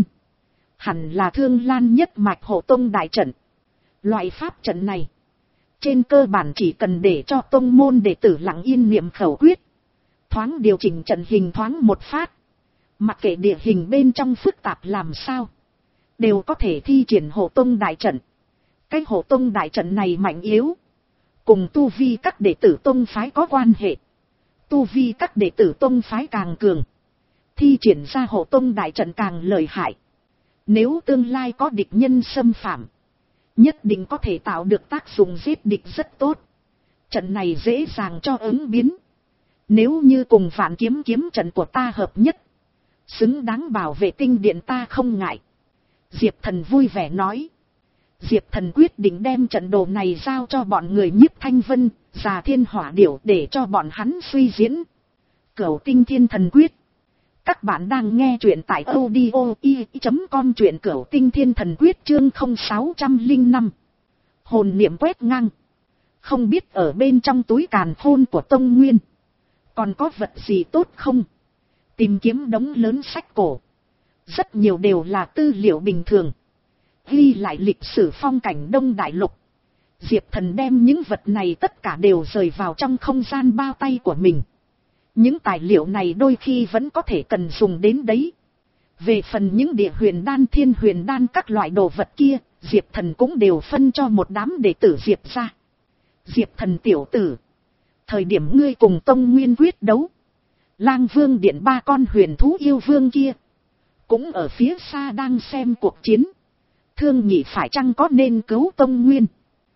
Hẳn là Thương Lan nhất mạch Hộ Tông đại trận. Loại pháp trận này, trên cơ bản chỉ cần để cho tông môn đệ tử lặng yên niệm khẩu quyết. Thoáng điều chỉnh trận hình thoáng một phát. Mặc kệ địa hình bên trong phức tạp làm sao, đều có thể thi triển Hộ Tông đại trận. Cái Hộ Tông đại trận này mạnh yếu, cùng tu vi các đệ tử tông phái có quan hệ. Tu vi các đệ tử tông phái càng cường, thi triển ra Hộ Tông đại trận càng lợi hại. Nếu tương lai có địch nhân xâm phạm, nhất định có thể tạo được tác dụng giết địch rất tốt. Trận này dễ dàng cho ứng biến. Nếu như cùng Vạn Kiếm kiếm trận của ta hợp nhất, xứng đáng bảo vệ tinh điện ta không ngại. Diệp Thần vui vẻ nói. Diệp Thần quyết định đem trận đồ này giao cho bọn người Nhiếp Thanh Vân, Già Thiên Hỏa Điểu để cho bọn hắn suy diễn. Cửu Tinh Thiên Thần Quyết. Các bạn đang nghe truyện tại audio i chấm com, truyện Cửu Tinh Thiên Thần Quyết chương không sáu không năm. Hồn niệm quét ngang. Không biết ở bên trong túi càn khôn của Tông Nguyên còn có vật gì tốt không? Tìm kiếm đống lớn sách cổ. Rất nhiều đều là tư liệu bình thường, ghi lại lịch sử phong cảnh Đông Đại Lục. Diệp Thần đem những vật này tất cả đều rời vào trong không gian bao tay của mình. Những tài liệu này đôi khi vẫn có thể cần dùng đến đấy. Về phần những địa huyền đan, thiên huyền đan, các loại đồ vật kia, Diệp Thần cũng đều phân cho một đám đệ tử Diệp ra. Diệp Thần tiểu tử, thời điểm ngươi cùng Tông Nguyên quyết đấu, Lang Vương điện ba con huyền thú yêu vương kia cũng ở phía xa đang xem cuộc chiến. Thương nhị phải chăng có nên cứu Tông Nguyên?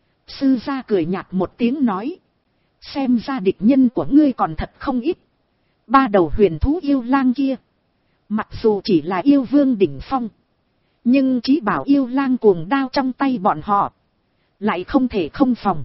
Sư gia cười nhạt một tiếng nói. Xem ra địch nhân của ngươi còn thật không ít. Ba đầu huyền thú yêu lang kia, mặc dù chỉ là yêu vương đỉnh phong, nhưng chí bảo yêu lang cuồng đao trong tay bọn họ lại không thể không phòng.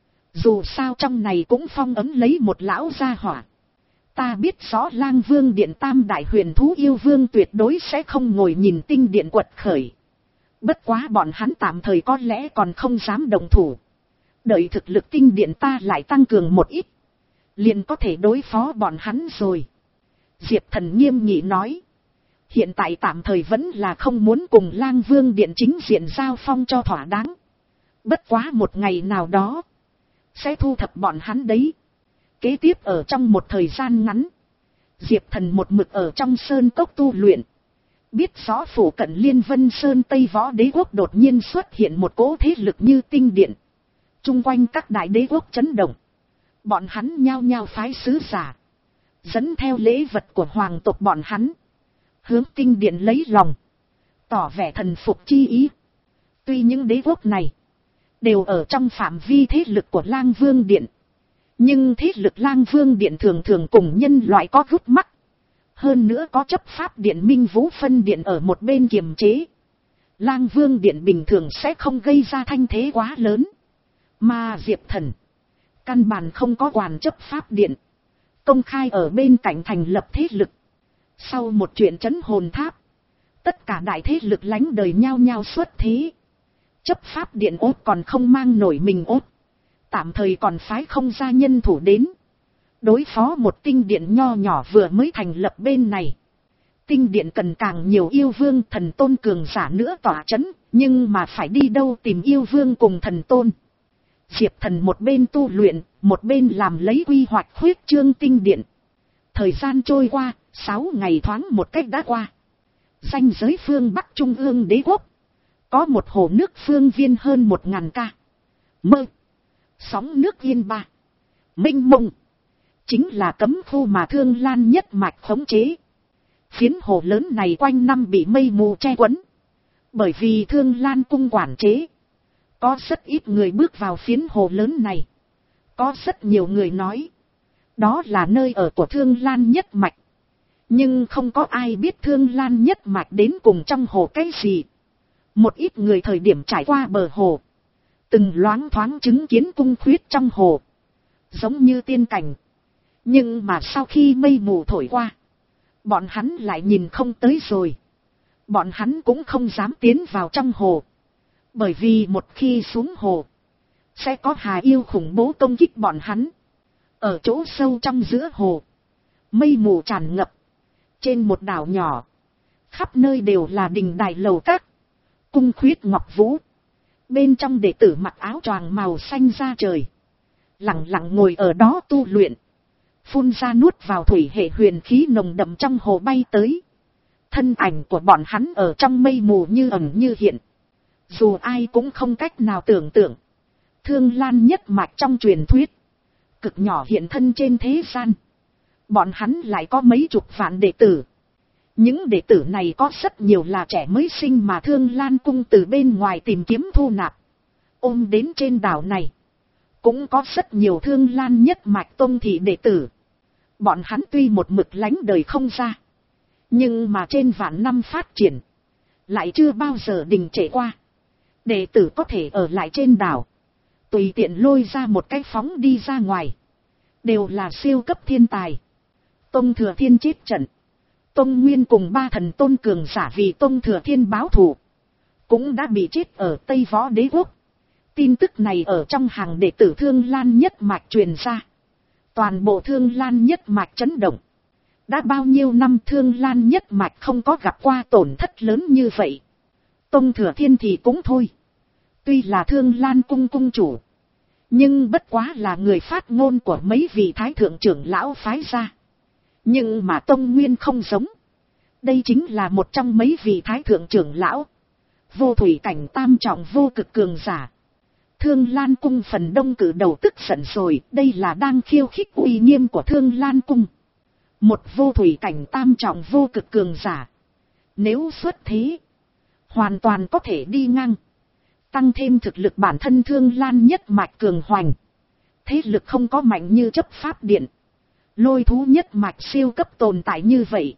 Dù sao trong này cũng phong ấn lấy một lão gia hỏa. Ta biết rõ Lang Vương điện tam đại huyền thú yêu vương tuyệt đối sẽ không ngồi nhìn tinh điện quật khởi. Bất quá bọn hắn tạm thời có lẽ còn không dám đồng thủ. Đợi thực lực tinh điện ta lại tăng cường một ít, liền có thể đối phó bọn hắn rồi. Diệp Thần nghiêm nghị nói. Hiện tại tạm thời vẫn là không muốn cùng Lang Vương điện chính diện giao phong cho thỏa đáng. Bất quá một ngày nào đó, sẽ thu thập bọn hắn đấy. Kế tiếp ở trong một thời gian ngắn, Diệp Thần một mực ở trong sơn cốc tu luyện. Biết rõ phủ cận Liên Vân Sơn Tây Võ Đế Quốc đột nhiên xuất hiện một cỗ thế lực như tinh điện. Trung quanh các đại đế quốc chấn động. Bọn hắn nhao nhao phái sứ giả, dẫn theo lễ vật của hoàng tộc bọn hắn, hướng tinh điện lấy lòng, tỏ vẻ thần phục chi ý. Tuy những đế quốc này đều ở trong phạm vi thế lực của Lang Vương Điện, nhưng thế lực Lang Vương Điện thường thường cùng nhân loại có gút mắc. Hơn nữa có chấp pháp điện Minh Vũ phân điện ở một bên kiềm chế. Lang Vương Điện bình thường sẽ không gây ra thanh thế quá lớn. Mà Diệp Thần, căn bản không có quản chấp pháp điện, công khai ở bên cạnh thành lập thế lực. Sau một chuyện trấn hồn tháp, tất cả đại thế lực lánh đời nhao nhao xuất thế. Chấp pháp điện ốt còn không mang nổi mình ốt, tạm thời còn phái không ra nhân thủ đến đối phó một tinh điện nho nhỏ vừa mới thành lập bên này. Tinh điện cần càng nhiều yêu vương thần tôn cường giả nữa tỏa chấn, nhưng mà phải đi đâu tìm yêu vương cùng thần tôn. Diệp Thần một bên tu luyện, một bên làm lấy quy hoạch khuyết trương tinh điện. Thời gian trôi qua, sáu ngày thoáng một cách đã qua. Ranh giới phương Bắc Trung ương đế quốc, có một hồ nước phương viên hơn một ngàn ca. Mơ. Sóng nước yên ba. Minh mông. Chính là cấm khu mà Thương Lan nhất mạch khống chế. Phiến hồ lớn này quanh năm bị mây mù che quấn. Bởi vì Thương Lan cung quản chế, có rất ít người bước vào phiến hồ lớn này. Có rất nhiều người nói, đó là nơi ở của Thương Lan nhất mạch. Nhưng không có ai biết Thương Lan nhất mạch đến cùng trong hồ cái gì. Một ít người thời điểm trải qua bờ hồ, từng loáng thoáng chứng kiến cung khuyết trong hồ, giống như tiên cảnh. Nhưng mà sau khi mây mù thổi qua, bọn hắn lại nhìn không tới rồi. Bọn hắn cũng không dám tiến vào trong hồ. Bởi vì một khi xuống hồ, sẽ có hà yêu khủng bố công kích bọn hắn. Ở chỗ sâu trong giữa hồ, mây mù tràn ngập. Trên một đảo nhỏ, khắp nơi đều là đình đài lầu các, cung khuyết ngọc vũ. Bên trong đệ tử mặc áo choàng màu xanh da trời, lặng lặng ngồi ở đó tu luyện. Phun ra nuốt vào thủy hệ huyền khí nồng đậm trong hồ bay tới. Thân ảnh của bọn hắn ở trong mây mù như ẩn như hiện. Dù ai cũng không cách nào tưởng tượng. Thương Lan nhất mạch trong truyền thuyết, cực nhỏ hiện thân trên thế gian. Bọn hắn lại có mấy chục vạn đệ tử. Những đệ tử này có rất nhiều là trẻ mới sinh mà Thương Lan cung từ bên ngoài tìm kiếm thu nạp, ôm đến trên đảo này. Cũng có rất nhiều Thương Lan nhất mạch tông thị đệ tử. Bọn hắn tuy một mực lánh đời không ra, nhưng mà trên vạn năm phát triển, lại chưa bao giờ đình trệ qua. Đệ tử có thể ở lại trên đảo, tùy tiện lôi ra một cái phóng đi ra ngoài, đều là siêu cấp thiên tài. Tông Thừa Thiên chết trận, Tông Nguyên cùng ba thần tôn cường giả vì Tông Thừa Thiên báo thù, cũng đã bị chết ở Tây Võ Đế Quốc. Tin tức này ở trong hàng đệ tử Thương Lan nhất mạch truyền ra. Toàn bộ Thương Lan nhất mạch chấn động. Đã bao nhiêu năm Thương Lan nhất mạch không có gặp qua tổn thất lớn như vậy. Tông Thừa Thiên thì cũng thôi. Tuy là Thương Lan cung cung chủ, nhưng bất quá là người phát ngôn của mấy vị thái thượng trưởng lão phái ra. Nhưng mà Tông Nguyên không giống. Đây chính là một trong mấy vị thái thượng trưởng lão. Vô thủy cảnh tam trọng vô cực cường giả. Thương Lan cung phần đông cử đầu tức giận rồi, đây là đang khiêu khích uy nghiêm của Thương Lan cung. Một vô thủy cảnh tam trọng vô cực cường giả, nếu xuất thế, hoàn toàn có thể đi ngang, tăng thêm thực lực bản thân Thương Lan nhất mạch cường hoành. Thế lực không có mạnh như chấp pháp điện, lôi thú nhất mạch siêu cấp tồn tại như vậy,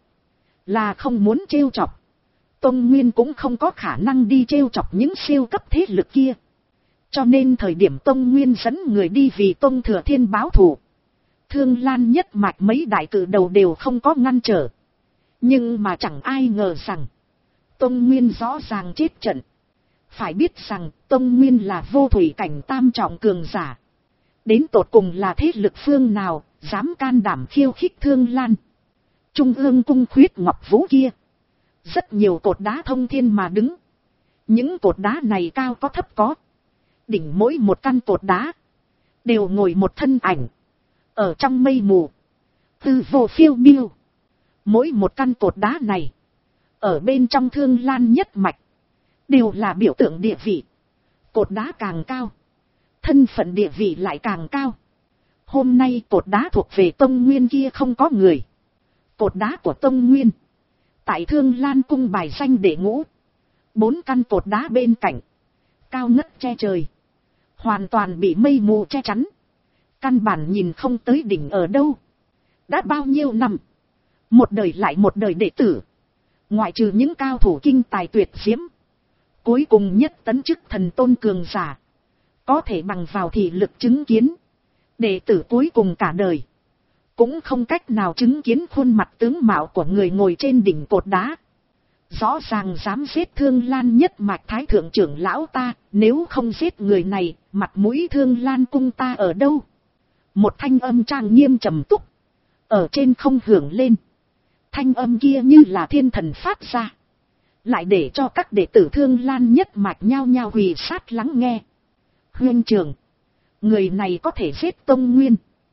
là không muốn trêu chọc. Tông Nguyên cũng không có khả năng đi trêu chọc những siêu cấp thế lực kia. Cho nên thời điểm Tông Nguyên dẫn người đi vì Tông Thừa Thiên báo thù, Thương Lan nhất mạch mấy đại cử đầu đều không có ngăn trở. Nhưng mà chẳng ai ngờ rằng Tông Nguyên rõ ràng chết trận. Phải biết rằng Tông Nguyên là vô thủy cảnh tam trọng cường giả. Đến tột cùng là thế lực phương nào dám can đảm khiêu khích Thương Lan. Trung ương cung khuyết ngọc vũ kia, rất nhiều cột đá thông thiên mà đứng. Những cột đá này cao có thấp có, Đỉnh mỗi một căn cột đá, đều ngồi một thân ảnh. Ở trong mây mù, tư vô phiêu miêu. Mỗi một căn cột đá này, ở bên trong Thương Lan nhất mạch, đều là biểu tượng địa vị. Cột đá càng cao, thân phận địa vị lại càng cao. Hôm nay cột đá thuộc về Tông Nguyên kia không có người. Cột đá của Tông Nguyên, tại Thương Lan cung bài danh đệ ngũ. Bốn căn cột đá bên cạnh, cao ngất che trời, hoàn toàn bị mây mù che chắn. Căn bản nhìn không tới đỉnh ở đâu. Đã bao nhiêu năm, một đời lại một đời đệ tử, ngoại trừ những cao thủ kinh tài tuyệt diễm, cuối cùng nhất tấn chức thần tôn cường giả, có thể bằng vào thị lực chứng kiến. Đệ tử cuối cùng cả đời, cũng không cách nào chứng kiến khuôn mặt tướng mạo của người ngồi trên đỉnh cột đá. Rõ ràng dám giết Thương Lan nhất mạch thái thượng trưởng lão ta, nếu không giết người này, mặt mũi Thương Lan cung ta ở đâu? Một thanh âm trang nghiêm trầm túc, ở trên không hưởng lên. Thanh âm kia như là thiên thần phát ra, lại để cho các đệ tử Thương Lan nhất mạch nhao nhao quỳ sát lắng nghe. Huynh trưởng, người này có thể giết Tông Nguyên,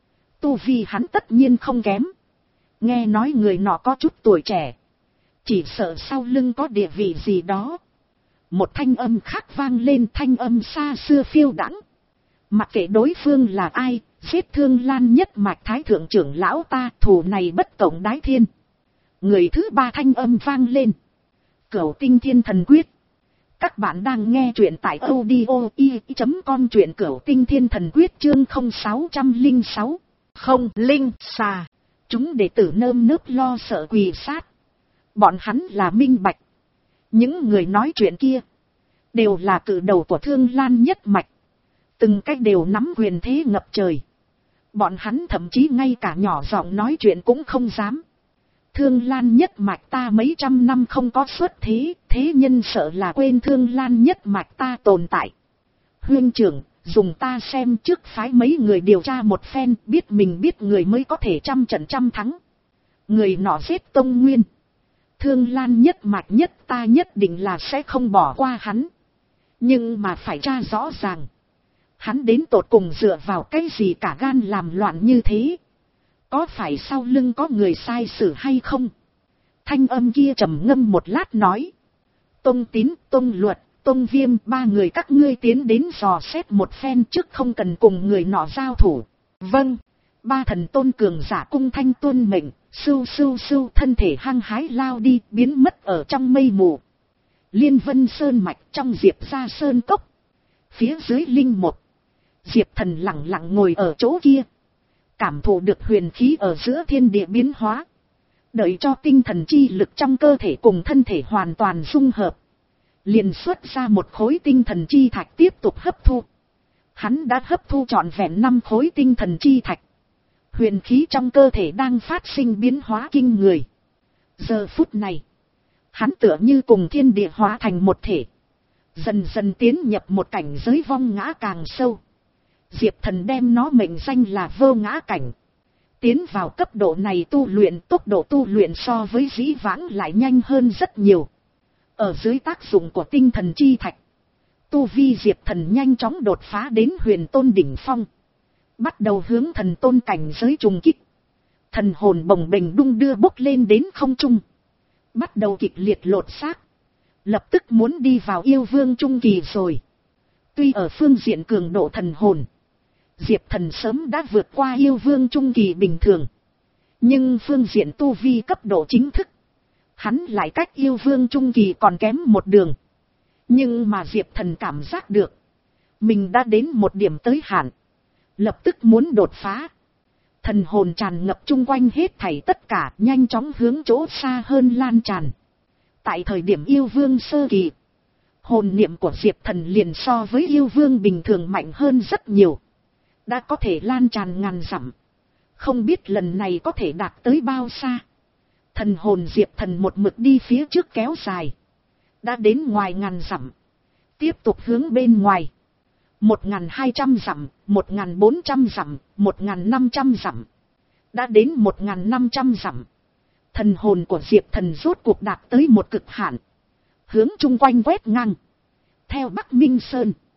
tu vi hắn tất nhiên không kém. Nghe nói người nọ có chút tuổi trẻ, chỉ sợ sau lưng có địa vị gì đó. Một thanh âm khác vang lên, thanh âm xa xưa phiêu đãng. Mặc kệ đối phương là ai, giết Thương Lan nhất mạch thái thượng trưởng lão ta, thù này bất cộng đái thiên. Người thứ ba thanh âm vang lên, Cửu Tinh Thiên Thần Quyết. Các bạn đang nghe truyện tại audio i chấm com, truyện Cửu Tinh Thiên Thần Quyết chương không sáu không sáu. Không linh xà. Chúng đệ tử nơm nớp lo sợ quỳ sát. Bọn hắn là minh bạch, những người nói chuyện kia đều là cự đầu của Thương Lan nhất mạch, từng cách đều nắm quyền thế ngập trời. Bọn hắn thậm chí ngay cả nhỏ giọng nói chuyện cũng không dám. Thương Lan nhất mạch ta mấy trăm năm không có xuất thế, thế nhân sợ là quên Thương Lan nhất mạch ta tồn tại. Huynh trưởng, dùng ta xem trước phái mấy người điều tra một phen, biết mình biết người mới có thể trăm trận trăm thắng. Người nọ giết Tông Nguyên, Thương Lan nhất mạch nhất ta nhất định là sẽ không bỏ qua hắn. Nhưng mà phải tra rõ ràng, hắn đến tột cùng dựa vào cái gì cả gan làm loạn như thế? Có phải sau lưng có người sai sử hay không? Thanh âm kia trầm ngâm một lát nói. Tông Tín, Tông Luật, Tông Viêm, ba người các ngươi tiến đến dò xét một phen trước, không cần cùng người nọ giao thủ. Vâng. Ba thần tôn cường giả cung thanh tuân mệnh, sưu sưu sưu thân thể hăng hái lao đi, biến mất ở trong mây mù. Liên Vân Sơn mạch trong Diệp Gia Sơn cốc. Phía dưới linh một, Diệp Thần lặng lặng ngồi ở chỗ kia, cảm thụ được huyền khí ở giữa thiên địa biến hóa. Đợi cho tinh thần chi lực trong cơ thể cùng thân thể hoàn toàn dung hợp, liền xuất ra một khối tinh thần chi thạch tiếp tục hấp thu. Hắn đã hấp thu trọn vẹn năm khối tinh thần chi thạch. Huyền khí trong cơ thể đang phát sinh biến hóa kinh người. Giờ phút này, hắn tựa như cùng thiên địa hóa thành một thể, dần dần tiến nhập một cảnh giới vong ngã càng sâu. Diệp Thần đem nó mệnh danh là vô ngã cảnh. Tiến vào cấp độ này tu luyện, tốc độ tu luyện so với dĩ vãng lại nhanh hơn rất nhiều. Ở dưới tác dụng của tinh thần chi thạch, tu vi Diệp Thần nhanh chóng đột phá đến huyền tôn đỉnh phong, bắt đầu hướng thần tôn cảnh giới trùng kích. Thần hồn bồng bềnh đung đưa bốc lên đến không trung, bắt đầu kịch liệt lột xác, lập tức muốn đi vào yêu vương trung kỳ rồi. Tuy ở phương diện cường độ thần hồn, Diệp Thần sớm đã vượt qua yêu vương trung kỳ bình thường, nhưng phương diện tu vi cấp độ chính thức, hắn lại cách yêu vương trung kỳ còn kém một đường. Nhưng mà Diệp Thần cảm giác được, mình đã đến một điểm tới hạn, lập tức muốn đột phá. Thần hồn tràn ngập chung quanh hết thảy tất cả, nhanh chóng hướng chỗ xa hơn lan tràn. Tại thời điểm yêu vương sơ kỳ, hồn niệm của Diệp Thần liền so với yêu vương bình thường mạnh hơn rất nhiều, đã có thể lan tràn ngàn dặm. Không biết lần này có thể đạt tới bao xa. Thần hồn Diệp Thần một mực đi phía trước kéo dài, đã đến ngoài ngàn dặm, tiếp tục hướng bên ngoài. Một ngàn hai trăm dặm, một ngàn bốn trăm dặm, một ngàn năm trăm dặm, đã đến một ngàn năm trăm dặm. Thần hồn của Diệp Thần rốt cuộc đạt tới một cực hạn, hướng chung quanh quét ngang. Theo Bắc Minh Sơn,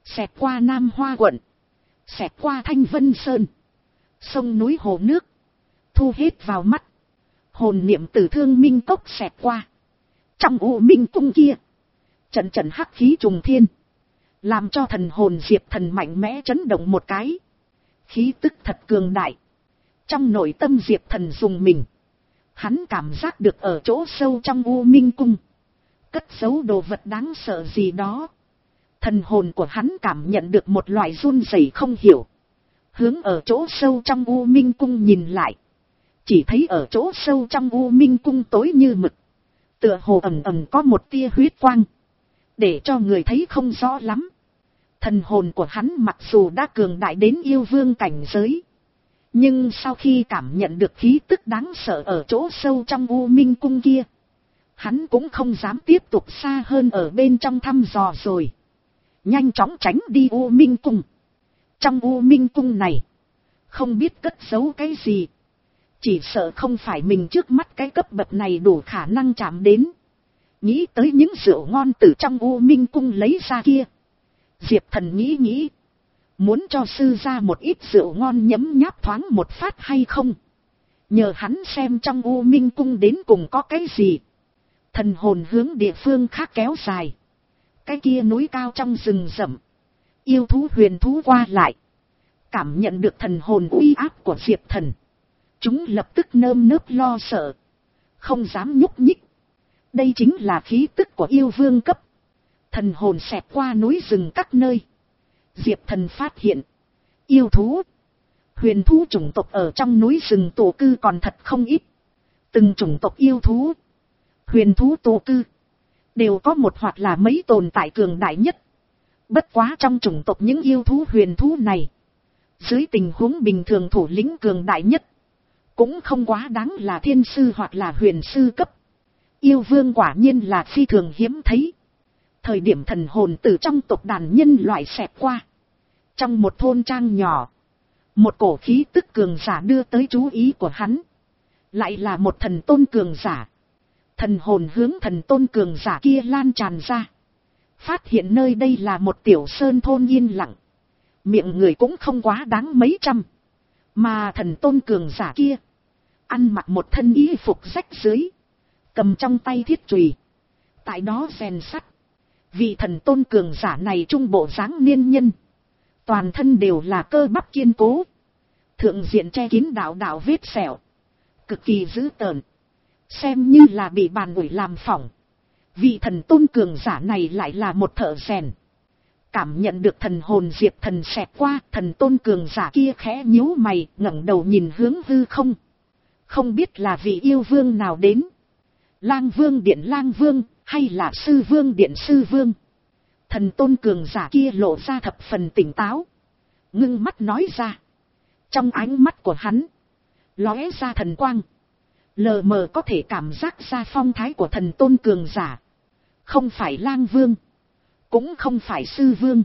xẹt qua Nam Hoa quận, xẹt qua Thanh Vân Sơn, sông núi hồ nước, thu hết vào mắt. Hồn niệm từ Thương Minh Cốc xẹt qua. Trong U Minh Cung kia, trận trận hắc khí trùng thiên, làm cho thần hồn Diệp Thần mạnh mẽ chấn động một cái. Khí tức thật cường đại. Trong nội tâm Diệp Thần dùng mình. Hắn cảm giác được ở chỗ sâu trong U Minh Cung cất giấu đồ vật đáng sợ gì đó. Thần hồn của hắn cảm nhận được một loại run rẩy không hiểu. Hướng ở chỗ sâu trong U Minh Cung nhìn lại. Chỉ thấy ở chỗ sâu trong U Minh Cung tối như mực. Tựa hồ ẩn ẩn có một tia huyết quang. Để cho người thấy không rõ lắm. Thần hồn của hắn mặc dù đã cường đại đến yêu vương cảnh giới. Nhưng sau khi cảm nhận được khí tức đáng sợ ở chỗ sâu trong U Minh Cung kia. Hắn cũng không dám tiếp tục xa hơn ở bên trong thăm dò rồi. Nhanh chóng tránh đi U Minh Cung. Trong U Minh Cung này, không biết cất giấu cái gì. Chỉ sợ không phải mình trước mắt cái cấp bậc này đủ khả năng chạm đến. Nghĩ tới những rượu ngon từ trong U Minh Cung lấy ra kia. Diệp Thần nghĩ nghĩ. Muốn cho sư ra một ít rượu ngon nhấm nháp thoáng một phát hay không. Nhờ hắn xem trong U Minh Cung đến cùng có cái gì. Thần hồn hướng địa phương khác kéo dài. Cái kia núi cao trong rừng rậm. Yêu thú huyền thú qua lại. Cảm nhận được thần hồn uy áp của Diệp Thần. Chúng lập tức nơm nớp lo sợ. Không dám nhúc nhích. Đây chính là khí tức của yêu vương cấp. Thần hồn xẹt qua núi rừng các nơi. Diệp Thần phát hiện. Yêu thú. Huyền thú chủng tộc ở trong núi rừng tổ cư còn thật không ít. Từng chủng tộc yêu thú. Huyền thú tổ cư. Đều có một hoặc là mấy tồn tại cường đại nhất. Bất quá trong chủng tộc những yêu thú huyền thú này. Dưới tình huống bình thường thủ lĩnh cường đại nhất. Cũng không quá đáng là thiên sư hoặc là huyền sư cấp. Yêu vương quả nhiên là phi thường hiếm thấy. Thời điểm thần hồn từ trong tộc đàn nhân loại xẹt qua. Trong một thôn trang nhỏ. Một cổ khí tức cường giả đưa tới chú ý của hắn. Lại là một thần tôn cường giả. Thần hồn hướng thần tôn cường giả kia lan tràn ra. Phát hiện nơi đây là một tiểu sơn thôn yên lặng. Miệng người cũng không quá đáng mấy trăm. Mà thần tôn cường giả kia. Ăn mặc một thân y phục rách rưới. Cầm trong tay thiết chùy. Tại đó rèn sắt. Vị thần tôn cường giả này trung bộ dáng niên nhân. Toàn thân đều là cơ bắp kiên cố. Thượng diện che kín đạo đạo vết sẹo. Cực kỳ dữ tợn. Xem như là bị bàn ủi làm phỏng. Vị thần tôn cường giả này lại là một thợ rèn. Cảm nhận được thần hồn Diệp Thần xẹt qua. Thần tôn cường giả kia khẽ nhíu mày. Ngẩng đầu nhìn hướng hư không. Không biết là vị yêu vương nào đến. Lang vương điện lang vương. Hay là sư vương điện sư vương. Thần tôn cường giả kia lộ ra thập phần tỉnh táo. Ngưng mắt nói ra. Trong ánh mắt của hắn. Lóe ra thần quang. Lờ mờ có thể cảm giác ra phong thái của thần tôn cường giả. Không phải lang vương. Cũng không phải sư vương.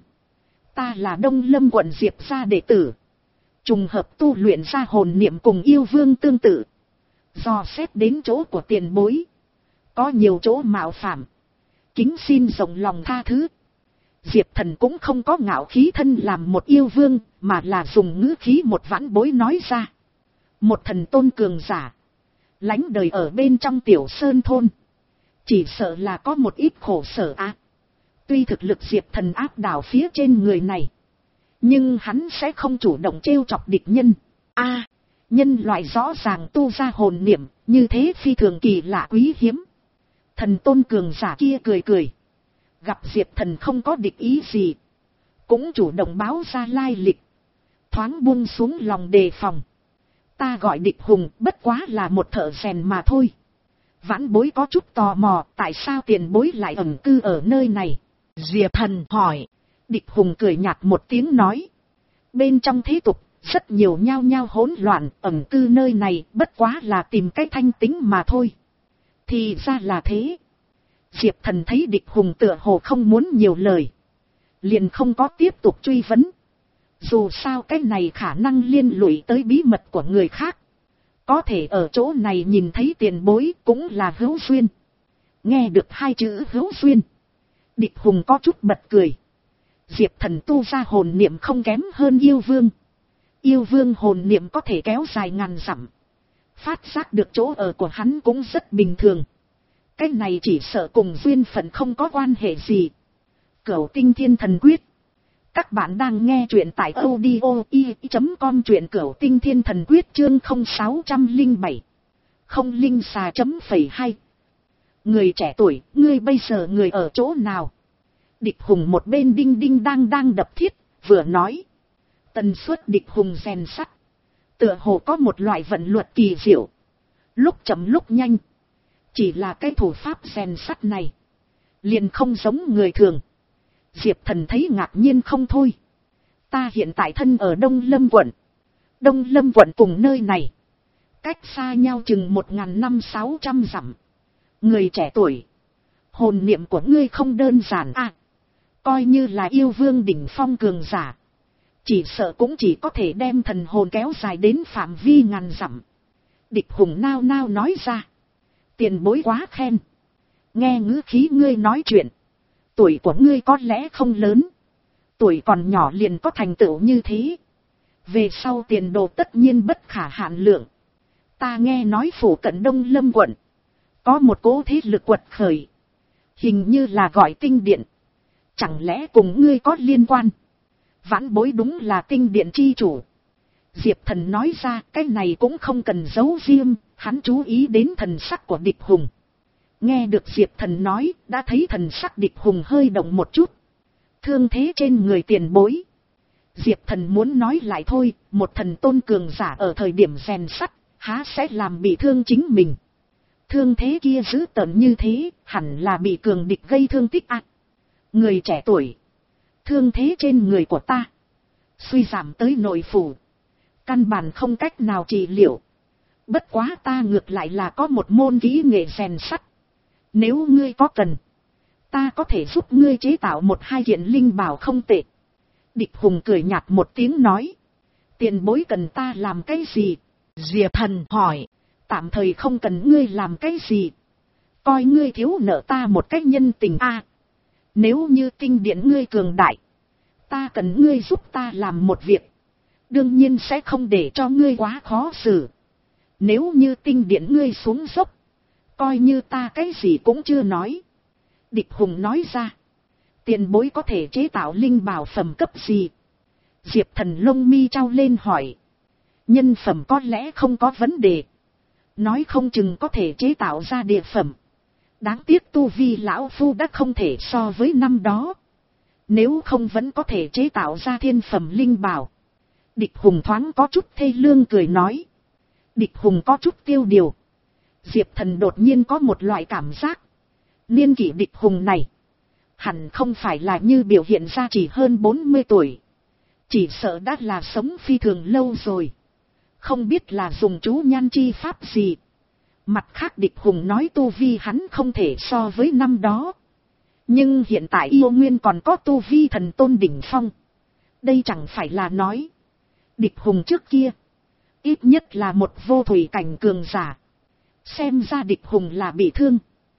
Ta là Đông Lâm quận Diệp gia đệ tử. Trùng hợp tu luyện ra hồn niệm cùng yêu vương tương tự. Do xét đến chỗ của tiền bối. Có nhiều chỗ mạo phạm. Kính xin rộng lòng tha thứ. Diệp Thần cũng không có ngạo khí thân làm một yêu vương. Mà là dùng ngữ khí một vãn bối nói ra. Một thần tôn cường giả. Lánh đời ở bên trong tiểu sơn thôn. Chỉ sợ là có một ít khổ sở á. À. Tuy thực lực Diệp Thần áp đảo phía trên người này. Nhưng hắn sẽ không chủ động trêu chọc địch nhân. A à, nhân loại rõ ràng tu ra hồn niệm. Như thế phi thường kỳ lạ quý hiếm. Thần tôn cường giả kia cười cười. Gặp Diệp Thần không có địch ý gì. Cũng chủ động báo ra lai lịch. Thoáng buông xuống lòng đề phòng. Ta gọi Địch Hùng bất quá là một thợ rèn mà thôi. Vãn bối có chút tò mò tại sao tiền bối lại ẩn cư ở nơi này. Diệp Thần hỏi. Địch Hùng cười nhạt một tiếng nói. Bên trong thế tục rất nhiều nhao nhao hỗn loạn ẩn cư nơi này bất quá là tìm cái thanh tính mà thôi. Thì ra là thế. Diệp Thần thấy Địch Hùng tựa hồ không muốn nhiều lời. Liền không có tiếp tục truy vấn. Dù sao cái này khả năng liên lụy tới bí mật của người khác. Có thể ở chỗ này nhìn thấy tiền bối cũng là hữu duyên. Nghe được hai chữ hữu duyên. Địch Hùng có chút bật cười. Diệp Thần tu ra hồn niệm không kém hơn yêu vương. Yêu vương hồn niệm có thể kéo dài ngàn dặm. Phát giác được chỗ ở của hắn cũng rất bình thường. Cái này chỉ sợ cùng duyên phận không có quan hệ gì. Cửu Tinh Thiên Thần Quyết. Các bạn đang nghe truyện tại audio i chấm com, truyện Cửu Tinh Thiên Thần Quyết chương không sáu không bảy. Không linh xà chấm phẩy hai. Người trẻ tuổi, ngươi bây giờ người ở chỗ nào? Địch Hùng một bên đinh đinh đang đang đập thiết, vừa nói. Tần suất Địch Hùng rèn sắt. Tựa hồ có một loại vận luật kỳ diệu. Lúc chậm lúc nhanh. Chỉ là cái thủ pháp rèn sắt này. Liền không giống người thường. Diệp Thần thấy ngạc nhiên không thôi. Ta hiện tại thân ở Đông Lâm quận. Đông Lâm quận cùng nơi này. Cách xa nhau chừng một nghìn năm sáu trăm dặm. Người trẻ tuổi. Hồn niệm của ngươi không đơn giản à. Coi như là yêu vương đỉnh phong cường giả. Chỉ sợ cũng chỉ có thể đem thần hồn kéo dài đến phạm vi ngàn dặm. Địch Hùng nao nao nói ra. Tiền bối quá khen. Nghe ngữ khí ngươi nói chuyện. Tuổi của ngươi có lẽ không lớn. Tuổi còn nhỏ liền có thành tựu như thế. Về sau tiền đồ tất nhiên bất khả hạn lượng. Ta nghe nói phủ cận Đông Lâm quận. Có một cỗ thế lực quật khởi. Hình như là gọi Tinh Điện. Chẳng lẽ cùng ngươi có liên quan? Vãn bối đúng là Tinh Điện chi chủ. Diệp Thần nói ra cái này cũng không cần giấu riêng. Hắn chú ý đến thần sắc của Địch Hùng. Nghe được Diệp Thần nói, đã thấy thần sắc Địch Hùng hơi động một chút. Thương thế trên người tiền bối. Diệp Thần muốn nói lại thôi, một thần tôn cường giả ở thời điểm rèn sắt, há sẽ làm bị thương chính mình. Thương thế kia dữ tợn như thế, hẳn là bị cường địch gây thương tích ạ. À. Người trẻ tuổi. Thương thế trên người của ta. Suy giảm tới nội phủ. Căn bản không cách nào trị liệu. Bất quá ta ngược lại là có một môn kỹ nghệ rèn sắt. Nếu ngươi có cần. Ta có thể giúp ngươi chế tạo một hai kiện linh bảo không tệ. Địch Hùng cười nhạt một tiếng nói. Tiền bối cần ta làm cái gì? Diệp Thần hỏi. Tạm thời không cần ngươi làm cái gì. Coi ngươi thiếu nợ ta một cách nhân tình a. À, nếu như Tinh Điện ngươi cường đại. Ta cần ngươi giúp ta làm một việc. Đương nhiên sẽ không để cho ngươi quá khó xử. Nếu như Tinh Điện ngươi xuống dốc. Coi như ta cái gì cũng chưa nói. Địch Hùng nói ra. Tiền bối có thể chế tạo linh bảo phẩm cấp gì? Diệp Thần lông mi trao lên hỏi. Nhân phẩm có lẽ không có vấn đề. Nói không chừng có thể chế tạo ra địa phẩm. Đáng tiếc tu vi lão phu đã không thể so với năm đó. Nếu không vẫn có thể chế tạo ra thiên phẩm linh bảo. Địch Hùng thoáng có chút thê lương cười nói. Địch Hùng có chút tiêu điều. Diệp Thần đột nhiên có một loại cảm giác. Niên kỷ Địch Hùng này. Hẳn không phải là như biểu hiện ra chỉ hơn bốn mươi tuổi. Chỉ sợ đã là sống phi thường lâu rồi. Không biết là dùng chú nhan chi pháp gì. Mặt khác Địch Hùng nói tu vi hắn không thể so với năm đó. Nhưng hiện tại yêu nguyên còn có tu vi thần tôn đỉnh phong. Đây chẳng phải là nói. Địch Hùng trước kia. Ít nhất là một vô thủy cảnh cường giả. Xem ra Địch Hùng là bị thương.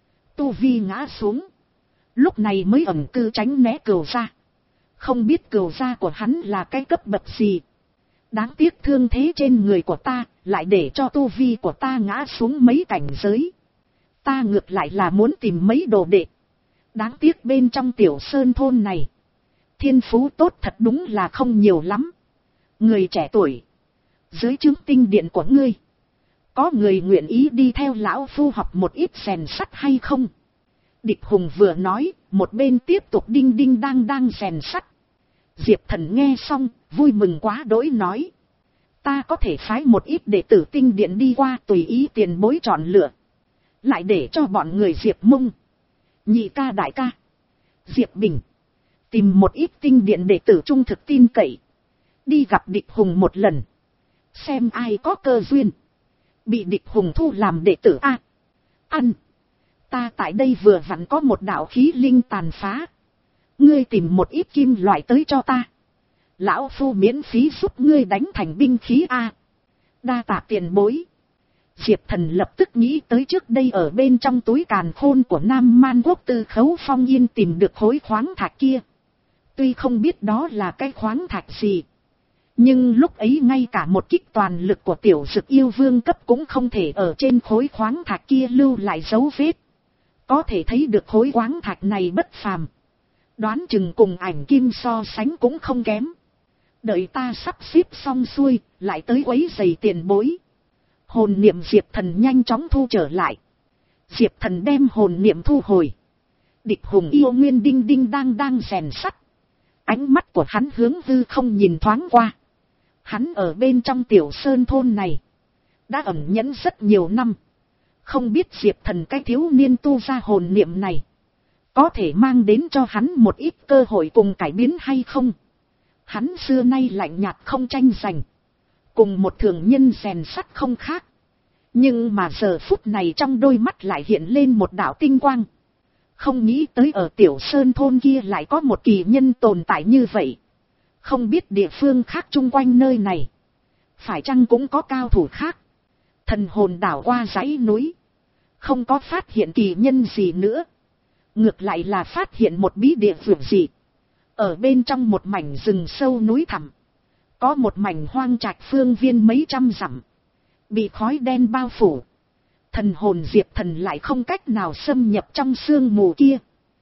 Tu vi ngã xuống. Lúc này mới ẩn cư tránh né cừu gia. Không biết cừu gia của hắn là cái cấp bậc gì. Đáng tiếc thương thế trên người của ta. Lại để cho tu vi của ta ngã xuống mấy cảnh giới. Ta ngược lại là muốn tìm mấy đồ đệ. Đáng tiếc bên trong tiểu sơn thôn này. Thiên phú tốt thật đúng là không nhiều lắm. Người trẻ tuổi. Dưới chứng Tinh Điện của ngươi. Có người nguyện ý đi theo lão phu học một ít rèn sắt hay không? Địch Hùng vừa nói. Một bên tiếp tục đinh đinh đang đang rèn sắt. Diệp Thần nghe xong. Vui mừng quá đỗi nói. Ta có thể phái một ít đệ tử Tinh Điện đi qua tùy ý tiền bối chọn lựa. Lại để cho bọn người Diệp Mông. Nhị ca đại ca. Diệp Bình. Tìm một ít Tinh Điện đệ tử trung thực tin cậy. Đi gặp Địch Hùng một lần. Xem ai có cơ duyên. Bị Địch Hùng thu làm đệ tử a. Ăn. Ta tại đây vừa vặn có một đạo khí linh tàn phá. Ngươi tìm một ít kim loại tới cho ta. Lão phu miễn phí giúp ngươi đánh thành binh khí a. Đa tạ tiền bối. Diệp Thần lập tức nghĩ tới trước đây ở bên trong túi càn khôn của Nam Man Quốc Tư Khấu Phong Yên tìm được khối khoáng thạch kia. Tuy không biết đó là cái khoáng thạch gì, nhưng lúc ấy ngay cả một kích toàn lực của tiểu dực yêu vương cấp cũng không thể ở trên khối khoáng thạch kia lưu lại dấu vết. Có thể thấy được khối khoáng thạch này bất phàm. Đoán chừng cùng ảnh kim so sánh cũng không kém. Đợi ta sắp xếp xong xuôi, lại tới quấy giày tiền bối. Hồn niệm Diệp Thần nhanh chóng thu trở lại. Diệp Thần đem hồn niệm thu hồi. Địch hùng yêu nguyên đinh đinh đang đang rèn sắt. Ánh mắt của hắn hướng hư không nhìn thoáng qua. Hắn ở bên trong tiểu sơn thôn này đã ẩn nhẫn rất nhiều năm. Không biết Diệp Thần cái thiếu niên tu ra hồn niệm này có thể mang đến cho hắn một ít cơ hội cùng cải biến hay không. Hắn xưa nay lạnh nhạt không tranh giành, cùng một thường nhân rèn sắt không khác. Nhưng mà giờ phút này trong đôi mắt lại hiện lên một đạo tinh quang. Không nghĩ tới ở tiểu sơn thôn kia lại có một kỳ nhân tồn tại như vậy. Không biết địa phương khác chung quanh nơi này phải chăng cũng có cao thủ khác. Thần hồn đảo qua dãy núi, không có phát hiện kỳ nhân gì nữa. Ngược lại là phát hiện một bí địa vượt dị. Ở bên trong một mảnh rừng sâu núi thẳm, có một mảnh hoang trạch phương viên mấy trăm dặm, bị khói đen bao phủ. Thần hồn Diệp Thần lại không cách nào xâm nhập trong sương mù kia.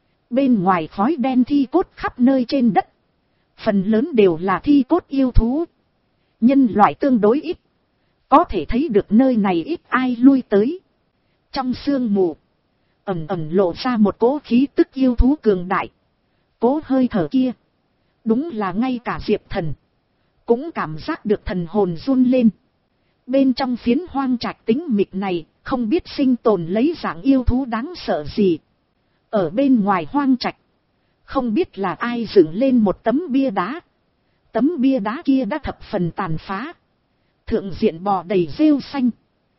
Bên ngoài khói đen thi cốt khắp nơi trên đất, phần lớn đều là thi cốt yêu thú. Nhân loại tương đối ít, có thể thấy được nơi này ít ai lui tới. Trong sương mù ẩn ẩn lộ ra một cỗ khí tức yêu thú cường đại. Cỗ hơi thở kia, đúng là ngay cả Diệp Thần cũng cảm giác được thần hồn run lên. Bên trong phiến hoang trạch tĩnh mịch này, không biết sinh tồn lấy dạng yêu thú đáng sợ gì. Ở bên ngoài hoang trạch, không biết là ai dựng lên một tấm bia đá. Tấm bia đá kia đã thập phần tàn phá, thượng diện bò đầy rêu xanh,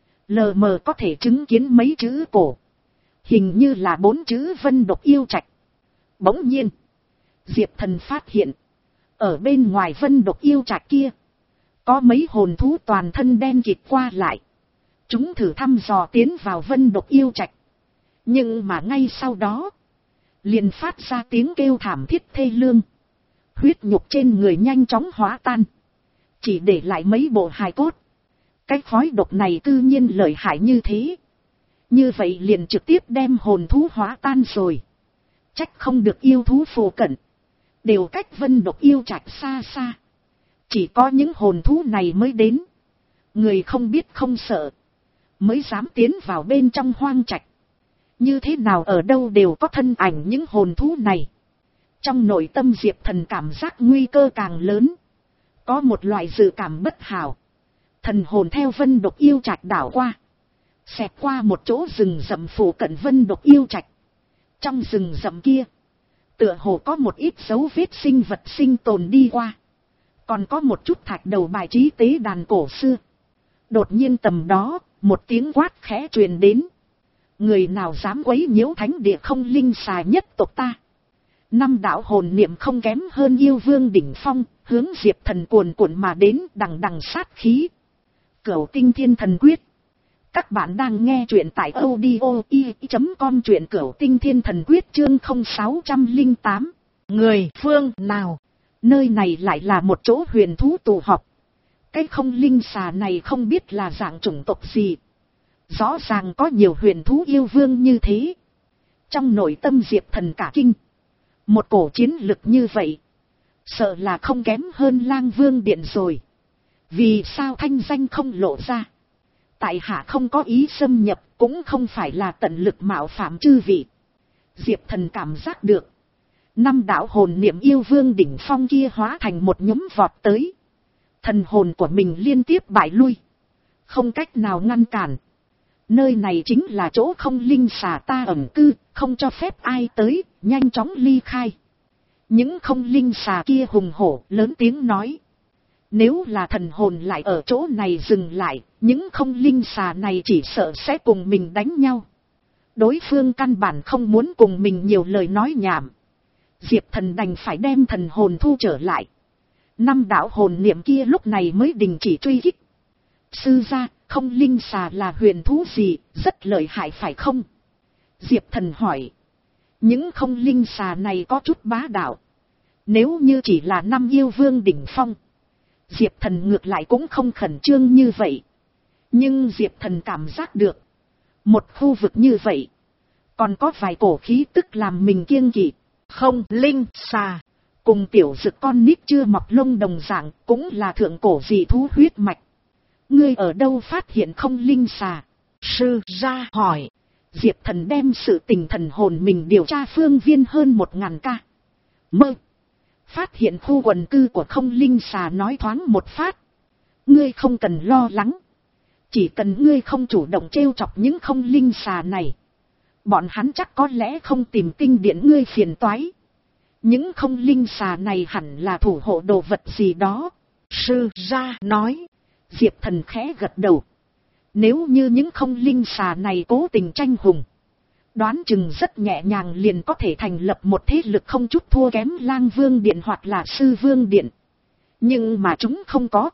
lờ mờ có thể chứng kiến mấy chữ cổ, hình như là bốn chữ Vân Độc Yêu Trạch. Bỗng nhiên, Diệp Thần phát hiện, ở bên ngoài Vân Độc Yêu Trạch kia, có mấy hồn thú toàn thân đen kịt qua lại. Chúng thử thăm dò tiến vào Vân Độc Yêu Trạch. Nhưng mà ngay sau đó, liền phát ra tiếng kêu thảm thiết thê lương. Huyết nhục trên người nhanh chóng hóa tan, chỉ để lại mấy bộ hài cốt. Cái khói độc này tự nhiên lợi hại như thế. Như vậy liền trực tiếp đem hồn thú hóa tan rồi. Trách không được yêu thú phù cận đều cách Vân Độc Yêu Trạch xa xa. Chỉ có những hồn thú này mới đến. Người không biết không sợ, mới dám tiến vào bên trong hoang trạch. Như thế nào ở đâu đều có thân ảnh những hồn thú này. Trong nội tâm Diệp Thần cảm giác nguy cơ càng lớn. Có một loại dự cảm bất hảo. Thần hồn theo Vân Độc Yêu Trạch đảo qua, xẹt qua một chỗ rừng rậm phủ cận Vân Độc Yêu Trạch. Trong rừng rậm kia, tựa hồ có một ít dấu vết sinh vật sinh tồn đi qua. Còn có một chút thạch đầu bài trí tế đàn cổ xưa. Đột nhiên tầm đó, một tiếng quát khẽ truyền đến. Người nào dám quấy nhiễu thánh địa không linh xà nhất tộc ta. Năm đạo hồn niệm không kém hơn yêu vương đỉnh phong, hướng Diệp Thần cuồn cuộn mà đến đằng đằng sát khí. Cửu Tinh Thiên Thần Quyết. Các bạn đang nghe truyện tại audio i chấm com, truyện Cửu Tinh Thiên Thần Quyết chương không sáu không tám. Người phương nào? Nơi này lại là một chỗ huyền thú tụ họp. Cái không linh xà này không biết là dạng chủng tộc gì. Rõ ràng có nhiều huyền thú yêu vương như thế. Trong nội tâm Diệp Thần cả kinh. Một cổ chiến lực như vậy, sợ là không kém hơn Lang Vương Điện rồi. Vì sao thanh danh không lộ ra? Tại hạ không có ý xâm nhập, cũng không phải là tận lực mạo phạm chư vị. Diệp Thần cảm giác được, năm đạo hồn niệm yêu vương đỉnh phong kia hóa thành một nhúm vọt tới. Thần hồn của mình liên tiếp bại lui, không cách nào ngăn cản. Nơi này chính là chỗ không linh xà ta ẩn cư, không cho phép ai tới, nhanh chóng ly khai. Những không linh xà kia hùng hổ lớn tiếng nói. Nếu là thần hồn lại ở chỗ này dừng lại, những không linh xà này chỉ sợ sẽ cùng mình đánh nhau. Đối phương căn bản không muốn cùng mình nhiều lời nói nhảm. Diệp Thần đành phải đem thần hồn thu trở lại. Năm đạo hồn niệm kia lúc này mới đình chỉ truy kích. Sư gia, không linh xà là huyền thú gì, rất lợi hại phải không? Diệp Thần hỏi. Những không linh xà này có chút bá đạo. Nếu như chỉ là năm yêu vương đỉnh phong, Diệp Thần ngược lại cũng không khẩn trương như vậy. Nhưng Diệp Thần cảm giác được, một khu vực như vậy, còn có vài cổ khí tức làm mình kiêng kỵ. Không linh xà, cùng tiểu dực con nít chưa mọc lông đồng dạng, cũng là thượng cổ dị thú huyết mạch. Ngươi ở đâu phát hiện không linh xà? Sư ra hỏi. Diệp Thần đem sự tình thần hồn mình điều tra phương viên hơn một ngàn ca. Mơ. Phát hiện khu quần cư của không linh xà nói thoáng một phát. Ngươi không cần lo lắng. Chỉ cần ngươi không chủ động trêu chọc những không linh xà này, bọn hắn chắc có lẽ không tìm tinh điện ngươi phiền toái. Những không linh xà này hẳn là thủ hộ đồ vật gì đó. Sư ra nói. Diệp Thần khẽ gật đầu. Nếu như những không linh xà này cố tình tranh hùng, đoán chừng rất nhẹ nhàng liền có thể thành lập một thế lực không chút thua kém Lang Vương Điện hoặc là Sư Vương Điện. Nhưng mà chúng không có,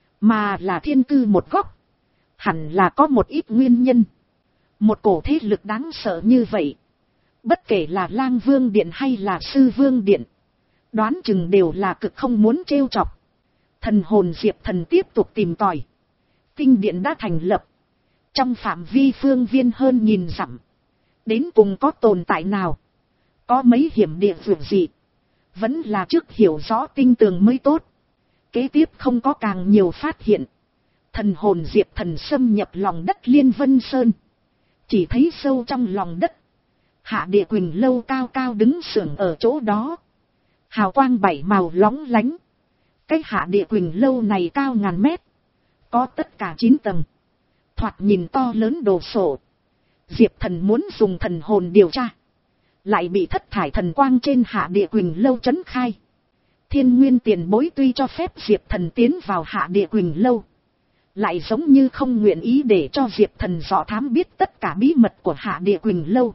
mà là thiên cư một góc. Hẳn là có một ít nguyên nhân. Một cổ thế lực đáng sợ như vậy, bất kể là Lang Vương Điện hay là Sư Vương Điện, đoán chừng đều là cực không muốn trêu chọc. Thần hồn Diệp Thần tiếp tục tìm tòi. Tinh điện đã thành lập, trong phạm vi phương viên hơn nghìn dặm. Đến cùng có tồn tại nào, có mấy hiểm địa vượt gì, vẫn là trước hiểu rõ tinh tường mới tốt. Kế tiếp không có càng nhiều phát hiện. Thần hồn Diệp Thần xâm nhập lòng đất Liên Vân Sơn. Chỉ thấy sâu trong lòng đất, Hạ Địa Quỳnh Lâu cao cao đứng sưởng ở chỗ đó. Hào quang bảy màu lóng lánh. Cái Hạ Địa Quỳnh Lâu này cao ngàn mét, có tất cả chín tầng, thoạt nhìn to lớn đồ sộ. Diệp Thần muốn dùng thần hồn điều tra, lại bị thất thải thần quang trên Hạ Địa Quỳnh Lâu trấn khai. Thiên Nguyên tiền bối tuy cho phép Diệp Thần tiến vào Hạ Địa Quỳnh Lâu, lại giống như không nguyện ý để cho Diệp Thần dò thám biết tất cả bí mật của Hạ Địa Quỳnh Lâu.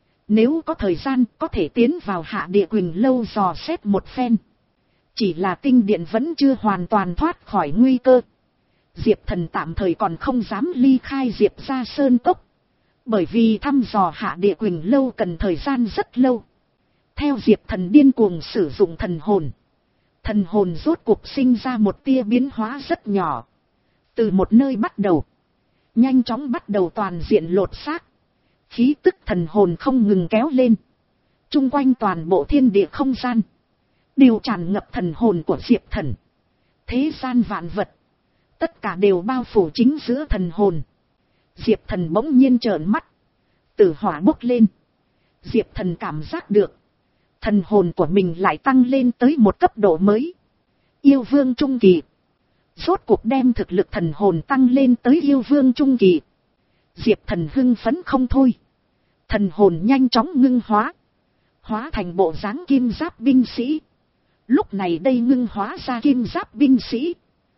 Nếu có thời gian có thể tiến vào Hạ Địa Quỳnh Lâu dò xét một phen. Chỉ là tinh điện vẫn chưa hoàn toàn thoát khỏi nguy cơ. Diệp Thần tạm thời còn không dám ly khai Diệp ra sơn cốc. Bởi vì thăm dò Hạ Địa Quỳnh Lâu cần thời gian rất lâu. Theo Diệp Thần điên cuồng sử dụng thần hồn, thần hồn rốt cuộc sinh ra một tia biến hóa rất nhỏ. Từ một nơi bắt đầu, nhanh chóng bắt đầu toàn diện lột xác. Khí tức thần hồn không ngừng kéo lên. Chung quanh toàn bộ thiên địa không gian đều tràn ngập thần hồn của Diệp Thần. Thế gian vạn vật, tất cả đều bao phủ chính giữa thần hồn. Diệp Thần bỗng nhiên trợn mắt, tử hỏa bốc lên. Diệp Thần cảm giác được, thần hồn của mình lại tăng lên tới một cấp độ mới. Yêu vương trung kỳ. Rốt cuộc đem thực lực thần hồn tăng lên tới yêu vương trung kỳ. Diệp Thần hưng phấn không thôi. Thần hồn nhanh chóng ngưng hóa, hóa thành bộ dáng kim giáp binh sĩ. Lúc này đây ngưng hóa ra kim giáp binh sĩ,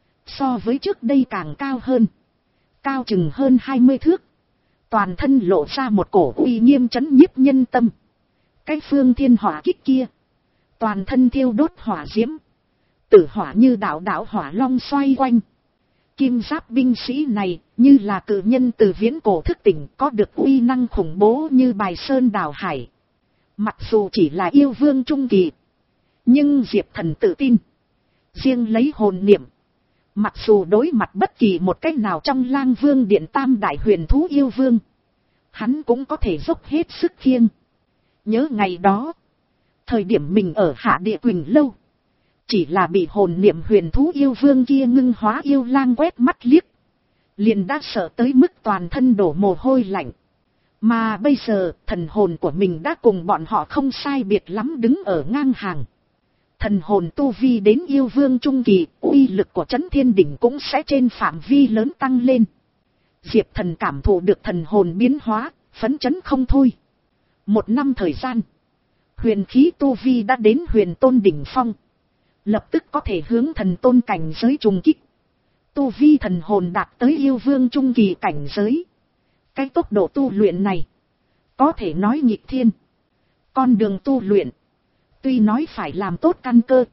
so với trước đây càng cao hơn, cao chừng hơn hai mươi thước. Toàn thân lộ ra một cổ uy nghiêm trấn nhiếp nhân tâm. Cái phương thiên hỏa kích kia, toàn thân thiêu đốt hỏa diễm, tử hỏa như đạo đạo hỏa long xoay quanh. Kim giáp binh sĩ này như là cự nhân từ viễn cổ thức tỉnh, có được uy năng khủng bố như bài sơn đảo hải. Mặc dù chỉ là yêu vương trung kỳ, nhưng Diệp Thần tự tin, riêng lấy hồn niệm, mặc dù đối mặt bất kỳ một cách nào trong Lang Vương Điện tam đại huyền thú yêu vương, hắn cũng có thể dốc hết sức khiêng. Nhớ ngày đó, thời điểm mình ở Hạ Địa Quỳnh Lâu, chỉ là bị hồn niệm huyền thú yêu vương kia ngưng hóa yêu lang quét mắt liếc, liền đã sợ tới mức toàn thân đổ mồ hôi lạnh. Mà bây giờ thần hồn của mình đã cùng bọn họ không sai biệt lắm đứng ở ngang hàng. Thần hồn tu vi đến yêu vương trung kỳ, uy lực của Chấn Thiên Đỉnh cũng sẽ trên phạm vi lớn tăng lên. Diệp Thần cảm thụ được thần hồn biến hóa, phấn chấn không thôi. Một năm thời gian, huyền khí tu vi đã đến huyền tôn đỉnh phong, lập tức có thể hướng thần tôn cảnh giới trùng kích. Tu vi thần hồn đạt tới yêu vương trung kỳ cảnh giới. Cái tốc độ tu luyện này, có thể nói nghịch thiên. Con đường tu luyện, tuy nói phải làm tốt căn cơ,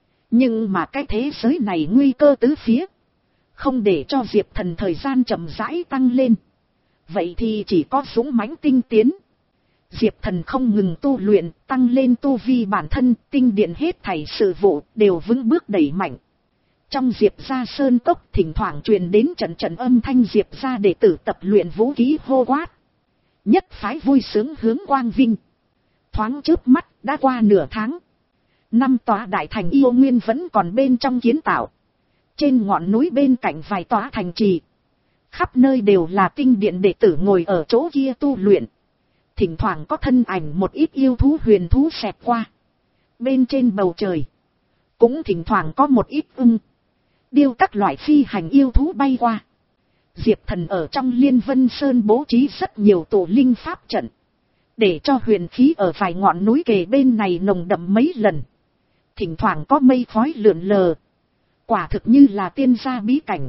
nhưng mà cái thế giới này nguy cơ tứ phía, không để cho Diệp Thần thời gian chậm rãi tăng lên, vậy thì chỉ có dũng mãnh tinh tiến. Diệp Thần không ngừng tu luyện, tăng lên tu vi bản thân, tinh điện hết thảy sự vụ đều vững bước đẩy mạnh. Trong Diệp gia sơn cốc thỉnh thoảng truyền đến trận trận âm thanh Diệp gia đệ tử tập luyện vũ khí hô quát. Nhất phái vui sướng hướng quang vinh. Thoáng chớp mắt đã qua nửa tháng. Năm tòa đại thành yêu nguyên vẫn còn bên trong kiến tạo. Trên ngọn núi bên cạnh vài tòa thành trì. Khắp nơi đều là tinh điện đệ tử ngồi ở chỗ kia tu luyện. Thỉnh thoảng có thân ảnh một ít yêu thú huyền thú xẹt qua. Bên trên bầu trời. Cũng thỉnh thoảng có một ít ưng. Điêu các loại phi hành yêu thú bay qua. Diệp Thần ở trong Liên Vân Sơn bố trí rất nhiều tổ linh pháp trận. Để cho huyền khí ở vài ngọn núi kề bên này nồng đậm mấy lần. Thỉnh thoảng có mây khói lượn lờ. Quả thực như là tiên gia bí cảnh.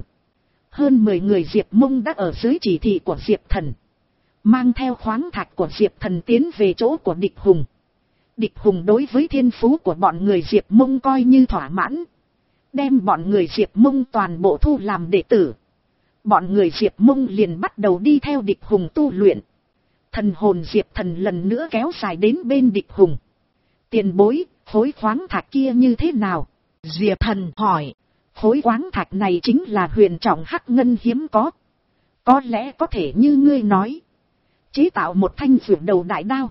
Hơn mười người Diệp Mông đã ở dưới chỉ thị của Diệp Thần. Mang theo khoáng thạch của Diệp Thần tiến về chỗ của Địch Hùng. Địch Hùng đối với thiên phú của bọn người Diệp Mông coi như thỏa mãn. Đem bọn người Diệp Mông toàn bộ thu làm đệ tử. Bọn người Diệp Mông liền bắt đầu đi theo Địch Hùng tu luyện. Thần hồn Diệp Thần lần nữa kéo dài đến bên Địch Hùng. Tiền bối, khối khoáng thạch kia như thế nào? Diệp Thần hỏi. Khối khoáng thạch này chính là huyền trọng hắc ngân hiếm có. Có lẽ có thể như ngươi nói. Chế tạo một thanh phượng đầu đại đao.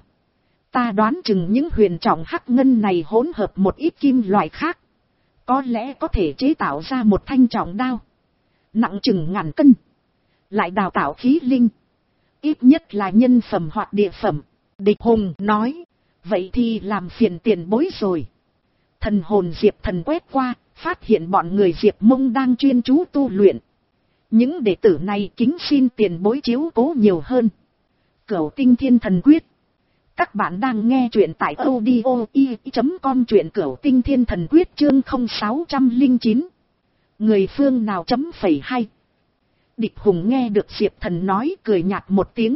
Ta đoán chừng những huyền trọng hắc ngân này hỗn hợp một ít kim loại khác. Có lẽ có thể chế tạo ra một thanh trọng đao. Nặng chừng ngàn cân. Lại đào tạo khí linh. Ít nhất là nhân phẩm hoặc địa phẩm. Địch Hùng nói. Vậy thì làm phiền tiền bối rồi. Thần hồn Diệp Thần quét qua. Phát hiện bọn người Diệp Mông đang chuyên chú tu luyện. Những đệ tử này kính xin tiền bối chiếu cố nhiều hơn. Cửu Tinh Thiên Thần Quyết. Các bạn đang nghe truyện tại audio i chấm com, truyện Cửu Tinh Thiên Thần Quyết chương không sáu không chín. Người phương nào chấm phẩy hay. Địch Hùng nghe được Diệp Thần nói cười nhạt một tiếng.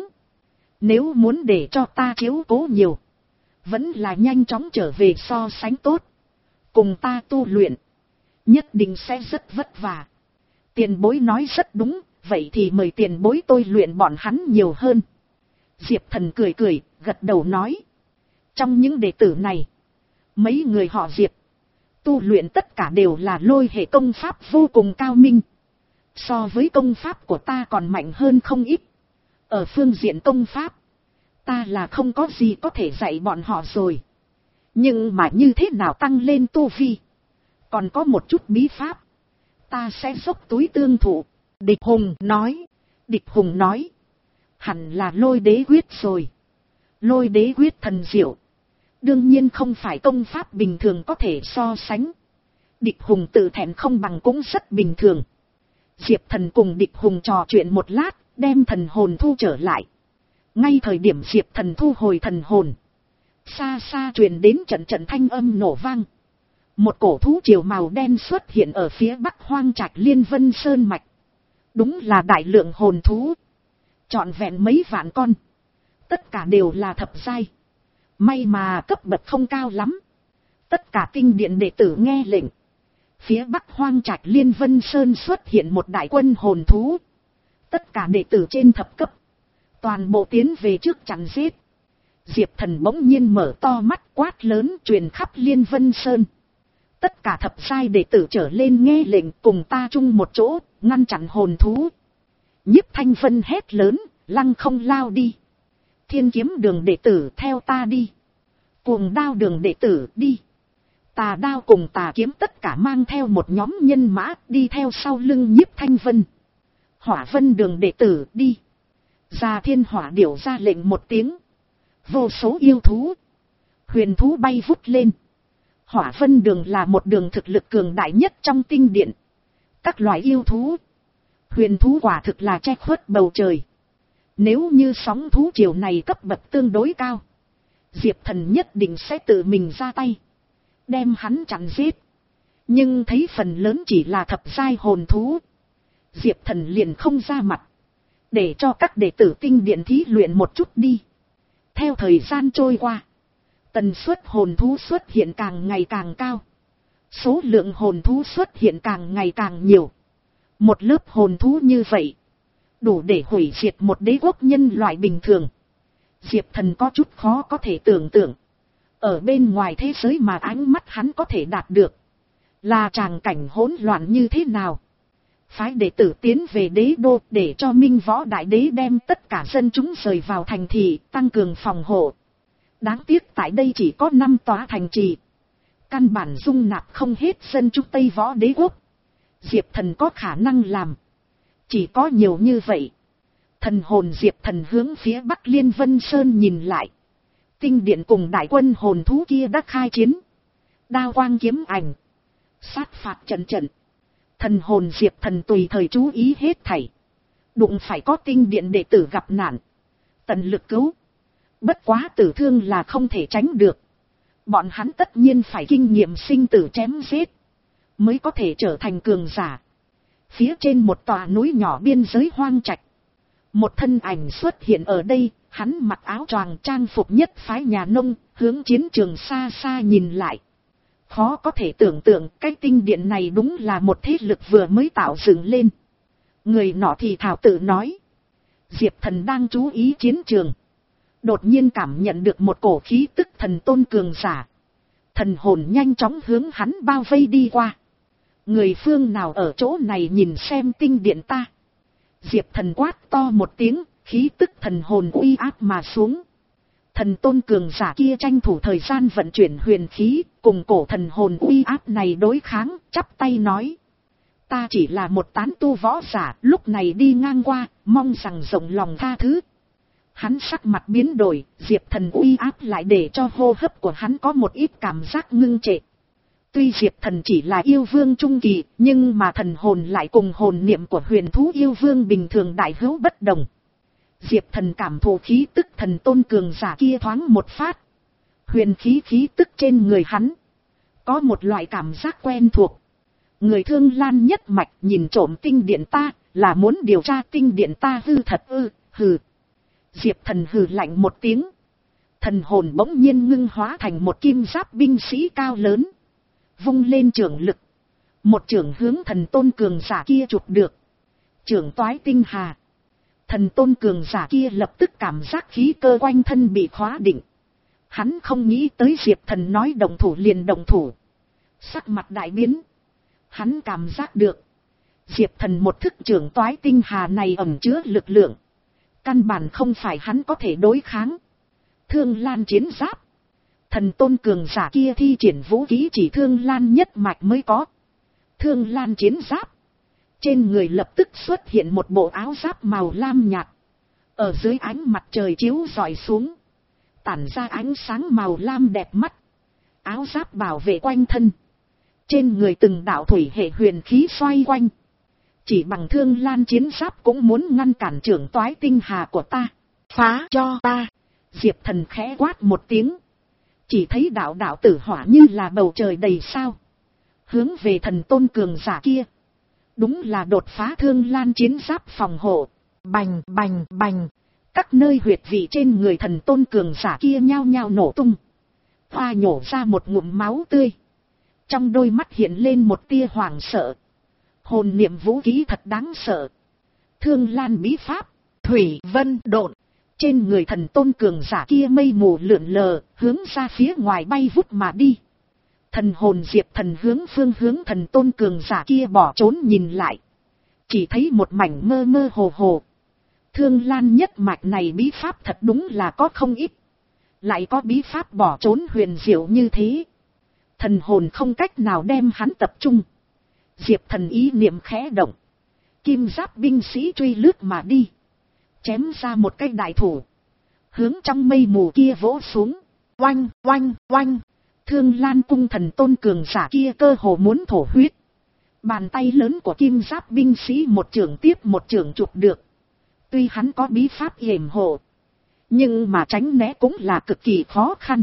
Nếu muốn để cho ta chiếu cố nhiều. Vẫn là nhanh chóng trở về so sánh tốt. Cùng ta tu luyện. Nhất định sẽ rất vất vả. Tiền bối nói rất đúng. Vậy thì mời tiền bối tôi luyện bọn hắn nhiều hơn. Diệp Thần cười cười, gật đầu nói. Trong những đệ tử này, mấy người họ Diệp, tu luyện tất cả đều là lôi hệ công pháp vô cùng cao minh. So với công pháp của ta còn mạnh hơn không ít. Ở phương diện công pháp, ta là không có gì có thể dạy bọn họ rồi. Nhưng mà như thế nào tăng lên tu vi? Còn có một chút bí pháp. Ta sẽ dốc túi tương thụ. Địch Hùng nói. Địch Hùng nói. Hẳn là lôi đế quyết rồi. Lôi đế quyết thần diệu. Đương nhiên không phải công pháp bình thường có thể so sánh. Địch Hùng tự thẹn không bằng cũng rất bình thường. Diệp Thần cùng Địch Hùng trò chuyện một lát, đem thần hồn thu trở lại. Ngay thời điểm Diệp Thần thu hồi thần hồn, xa xa truyền đến trận trận thanh âm nổ vang. Một cổ thú triều màu đen xuất hiện ở phía bắc hoang trạch Liên Vân Sơn mạch. Đúng là đại lượng hồn thú. Trọn vẹn mấy vạn con. Tất cả đều là thập giai. May mà cấp bậc không cao lắm. Tất cả tinh điện đệ tử nghe lệnh. Phía bắc hoang trạch Liên Vân Sơn xuất hiện một đại quân hồn thú. Tất cả đệ tử trên thập cấp. Toàn bộ tiến về trước chặn giết. Diệp Thần bỗng nhiên mở to mắt quát lớn truyền khắp Liên Vân Sơn. Tất cả thập giai đệ tử trở lên nghe lệnh cùng ta chung một chỗ, ngăn chặn hồn thú. Nhiếp Thanh Vân hét lớn, lăng không lao đi. Thiên kiếm đường đệ tử theo ta đi. Cuồng đao đường đệ tử đi. Tà đao cùng tà kiếm tất cả mang theo một nhóm nhân mã đi theo sau lưng Nhiếp Thanh Vân. Hỏa Vân đường đệ tử đi. Già Thiên Hỏa điểu ra lệnh một tiếng. Vô số yêu thú, huyền thú bay vút lên. Hỏa Vân đường là một đường thực lực cường đại nhất trong tinh điện. Các loại yêu thú, huyền thú quả thực là che khuất bầu trời. Nếu như sóng thú triều này cấp bậc tương đối cao, Diệp Thần nhất định sẽ tự mình ra tay, đem hắn chặn giết. Nhưng thấy phần lớn chỉ là thập giai hồn thú, Diệp Thần liền không ra mặt, để cho các đệ tử tinh điện thí luyện một chút đi. Theo thời gian trôi qua, tần suất hồn thú xuất hiện càng ngày càng cao. Số lượng hồn thú xuất hiện càng ngày càng nhiều. Một lớp hồn thú như vậy, đủ để hủy diệt một đế quốc nhân loại bình thường. Diệp Thần có chút khó có thể tưởng tượng. Ở bên ngoài thế giới mà ánh mắt hắn có thể đạt được. Là tràng cảnh hỗn loạn như thế nào. Phái đệ tử tiến về đế đô để cho Minh Võ Đại Đế đem tất cả dân chúng rời vào thành thị, tăng cường phòng hộ. Đáng tiếc tại đây chỉ có năm tòa thành trì. Căn bản dung nạp không hết dân chúng Tây Võ Đế quốc. Diệp Thần có khả năng làm. Chỉ có nhiều như vậy. Thần hồn Diệp Thần hướng phía Bắc Liên Vân Sơn nhìn lại. Tinh điện cùng đại quân hồn thú kia đã khai chiến. Đao quang kiếm ảnh. Sát phạt trận trận. Thần hồn Diệp Thần tùy thời chú ý hết thảy. Đụng phải có tinh điện đệ tử gặp nạn. Tận lực cứu. Bất quá tử thương là không thể tránh được. Bọn hắn tất nhiên phải kinh nghiệm sinh tử chém giết. Mới có thể trở thành cường giả. Phía trên một tòa núi nhỏ biên giới hoang trạch. Một thân ảnh xuất hiện ở đây. Hắn mặc áo choàng trang phục nhất phái nhà nông. Hướng chiến trường xa xa nhìn lại. Khó có thể tưởng tượng cái tinh điện này đúng là một thế lực vừa mới tạo dựng lên. Người nọ thì thảo tự nói. Diệp Thần đang chú ý chiến trường. Đột nhiên cảm nhận được một cổ khí tức thần tôn cường giả. Thần hồn nhanh chóng hướng hắn bao vây đi qua. Người phương nào ở chỗ này nhìn xem tinh điện ta. Diệp Thần quát to một tiếng, khí tức thần hồn uy áp mà xuống. Thần tôn cường giả kia tranh thủ thời gian vận chuyển huyền khí, cùng cổ thần hồn uy áp này đối kháng, chắp tay nói. Ta chỉ là một tán tu võ giả, lúc này đi ngang qua, mong rằng rộng lòng tha thứ. Hắn sắc mặt biến đổi, Diệp Thần uy áp lại để cho hô hấp của hắn có một ít cảm giác ngưng trệ. Tuy Diệp Thần chỉ là yêu vương trung kỳ, nhưng mà thần hồn lại cùng hồn niệm của huyền thú yêu vương bình thường đại hữu bất đồng. Diệp Thần cảm thụ khí tức thần tôn cường giả kia thoáng một phát. Huyền khí khí tức trên người hắn. Có một loại cảm giác quen thuộc. Người Thương Lan nhất mạch nhìn trộm tinh điện ta, là muốn điều tra tinh điện ta hư thật ư, hừ. Diệp Thần hừ lạnh một tiếng. Thần hồn bỗng nhiên ngưng hóa thành một kim giáp binh sĩ cao lớn. Vung lên trưởng lực. Một trưởng hướng thần tôn cường giả kia chụp được. Trưởng toái tinh hà. Thần tôn cường giả kia lập tức cảm giác khí cơ quanh thân bị khóa định. Hắn không nghĩ tới Diệp Thần nói động thủ liền động thủ. Sắc mặt đại biến. Hắn cảm giác được. Diệp Thần một thức trưởng toái tinh hà này ẩn chứa lực lượng. Căn bản không phải hắn có thể đối kháng. Thương Lan chiến giáp. Thần tôn cường giả kia thi triển vũ khí chỉ Thương Lan nhất mạch mới có. Thương Lan chiến giáp. Trên người lập tức xuất hiện một bộ áo giáp màu lam nhạt. Ở dưới ánh mặt trời chiếu rọi xuống. Tản ra ánh sáng màu lam đẹp mắt. Áo giáp bảo vệ quanh thân. Trên người từng đạo thủy hệ huyền khí xoay quanh. Chỉ bằng Thương Lan chiến giáp cũng muốn ngăn cản trưởng toái tinh hà của ta. Phá cho ta. Diệp Thần khẽ quát một tiếng. Chỉ thấy đạo đạo tử hỏa như là bầu trời đầy sao. Hướng về thần tôn cường giả kia. Đúng là đột phá Thương Lan chiến giáp phòng hộ. Bành bành bành. Các nơi huyệt vị trên người thần tôn cường giả kia nhao nhao nổ tung. Hoa nhổ ra một ngụm máu tươi. Trong đôi mắt hiện lên một tia hoảng sợ. Hồn niệm vũ khí thật đáng sợ. Thương Lan bí pháp. Thủy vân độn. Trên người thần tôn cường giả kia mây mù lượn lờ. Hướng ra phía ngoài bay vút mà đi. Thần hồn Diệp Thần hướng phương hướng thần tôn cường giả kia bỏ trốn nhìn lại. Chỉ thấy một mảnh mơ mơ hồ hồ. Thương Lan nhất mạch này bí pháp thật đúng là có không ít. Lại có bí pháp bỏ trốn huyền diệu như thế. Thần hồn không cách nào đem hắn tập trung. Diệp Thần ý niệm khẽ động. Kim giáp binh sĩ truy lướt mà đi. Chém ra một cái đại thủ. Hướng trong mây mù kia vỗ xuống. Oanh, oanh, oanh. Thương Lan cung thần tôn cường giả kia cơ hồ muốn thổ huyết. Bàn tay lớn của kim giáp binh sĩ một trưởng tiếp một trưởng chụp được. Tuy hắn có bí pháp yểm hộ. Nhưng mà tránh né cũng là cực kỳ khó khăn.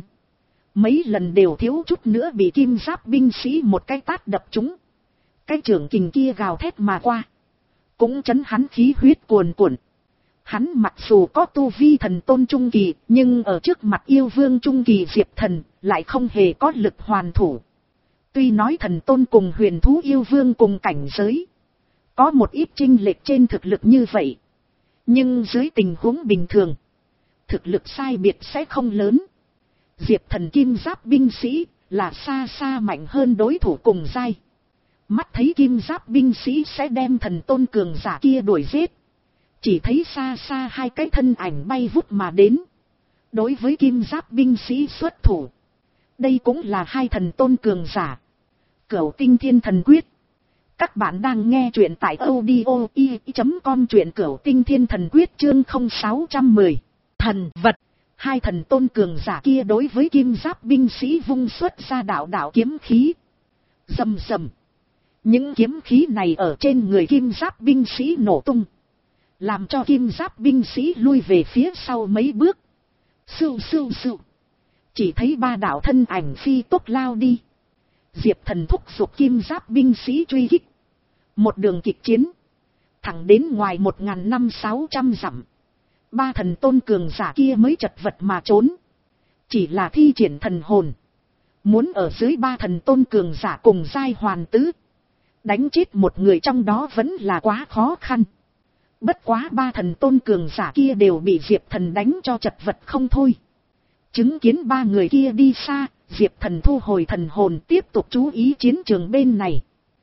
Mấy lần đều thiếu chút nữa bị kim giáp binh sĩ một cái tát đập trúng. Cái trưởng kình kia gào thét mà qua. Cũng chấn hắn khí huyết cuồn cuộn. Hắn mặc dù có tu vi thần tôn trung kỳ, nhưng ở trước mặt yêu vương trung kỳ Diệp Thần, lại không hề có lực hoàn thủ. Tuy nói thần tôn cùng huyền thú yêu vương cùng cảnh giới. Có một ít chênh lệch trên thực lực như vậy. Nhưng dưới tình huống bình thường, thực lực sai biệt sẽ không lớn. Diệp Thần kim giáp binh sĩ là xa xa mạnh hơn đối thủ cùng giai. Mắt thấy kim giáp binh sĩ sẽ đem thần tôn cường giả kia đuổi giết. Chỉ thấy xa xa hai cái thân ảnh bay vút mà đến. Đối với kim giáp binh sĩ xuất thủ. Đây cũng là hai thần tôn cường giả. Cửu tinh thiên thần quyết. Các bạn đang nghe truyện tại audio i chấm com, truyện Cửu tinh thiên thần quyết chương không sáu trăm mười. Thần vật. Hai thần tôn cường giả kia đối với kim giáp binh sĩ vung xuất ra đạo đạo kiếm khí. Rầm rầm. Những kiếm khí này ở trên người kim giáp binh sĩ nổ tung. Làm cho kim giáp binh sĩ lui về phía sau mấy bước. Sưu sưu sưu. Chỉ thấy ba đạo thân ảnh phi tốc lao đi. Diệp Thần thúc giục kim giáp binh sĩ truy kích. Một đường kịch chiến. Thẳng đến ngoài một nghìn năm sáu trăm dặm. Ba thần tôn cường giả kia mới chật vật mà trốn. Chỉ là thi triển thần hồn. Muốn ở dưới ba thần tôn cường giả cùng giai hoàn tứ. Đánh chết một người trong đó vẫn là quá khó khăn. Bất quá ba thần tôn cường giả kia đều bị Diệp Thần đánh cho chật vật không thôi. Chứng kiến ba người kia đi xa, Diệp Thần thu hồi thần hồn tiếp tục chú ý chiến trường bên này.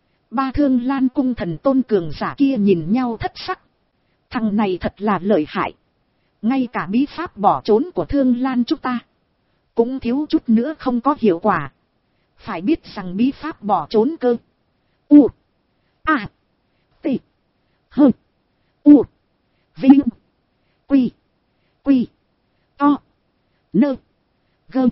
Ba Thương Lan cung thần tôn cường giả kia nhìn nhau thất sắc. Thằng này thật là lợi hại. Ngay cả bí pháp bỏ trốn của Thương Lan chúng ta cũng thiếu chút nữa không có hiệu quả. Phải biết rằng bí pháp bỏ trốn cơ. U. A. T. H. U. Vinh. Quy. Quy. To. Nơ. Gơ.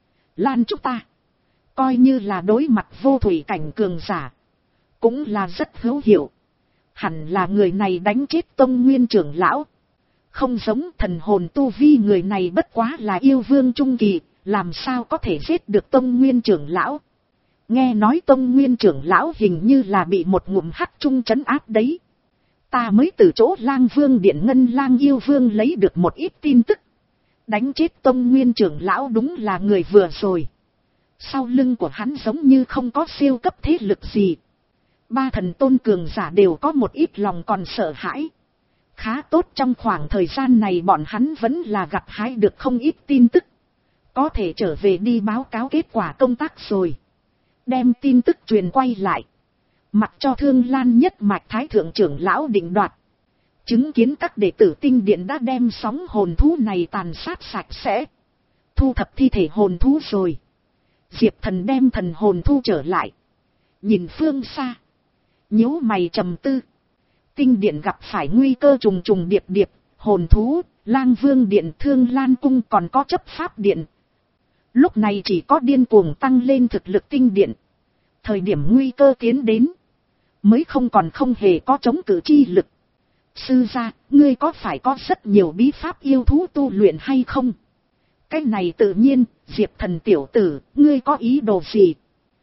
Lan chúng ta coi như là đối mặt vô thủy cảnh cường giả cũng là rất hữu hiệu. Hẳn là người này đánh chết Tông Nguyên trưởng lão. Không giống thần hồn tu vi, người này bất quá là yêu vương trung kỳ, làm sao có thể giết được Tông Nguyên trưởng lão. Nghe nói Tông Nguyên trưởng lão hình như là bị một ngụm hắc trung trấn áp đấy. Ta mới từ chỗ Lang Vương Điện Ngân Lang yêu vương lấy được một ít tin tức. Đánh chết Tông Nguyên trưởng lão đúng là người vừa rồi. Sau lưng của hắn giống như không có siêu cấp thế lực gì. Ba thần tôn cường giả đều có một ít lòng còn sợ hãi. Khá tốt trong khoảng thời gian này bọn hắn vẫn là gặt hái được không ít tin tức. Có thể trở về đi báo cáo kết quả công tác rồi. Đem tin tức truyền quay lại. Mặc cho Thương Lan nhất mạch thái thượng trưởng lão định đoạt. Chứng kiến các đệ tử tinh điện đã đem sóng hồn thú này tàn sát sạch sẽ. Thu thập thi thể hồn thú rồi. Diệp Thần đem thần hồn thu trở lại. Nhìn phương xa. Nhíu mày trầm tư. Tinh điện gặp phải nguy cơ trùng trùng điệp điệp. Hồn thú, Lang Vương Điện, Thương Lan Cung còn có chấp pháp điện. Lúc này chỉ có điên cuồng tăng lên thực lực tinh điện. Thời điểm nguy cơ tiến đến. Mới không còn không hề có chống cự chi lực. Sư gia, ngươi có phải có rất nhiều bí pháp yêu thú tu luyện hay không? Cái này tự nhiên, Diệp Thần tiểu tử, ngươi có ý đồ gì?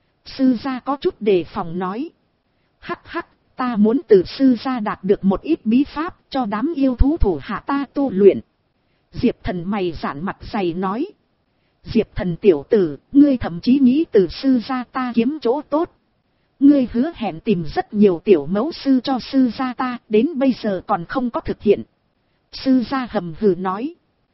Sư gia có chút đề phòng nói. Hắc hắc, ta muốn từ sư gia đạt được một ít bí pháp cho đám yêu thú thủ hạ ta tu luyện. Diệp Thần mày dạn mặt dày nói. Diệp Thần tiểu tử, ngươi thậm chí nghĩ từ sư gia ta kiếm chỗ tốt. Ngươi hứa hẹn tìm rất nhiều tiểu mẫu sư cho sư gia ta, đến bây giờ còn không có thực hiện. Sư gia hầm hừ nói.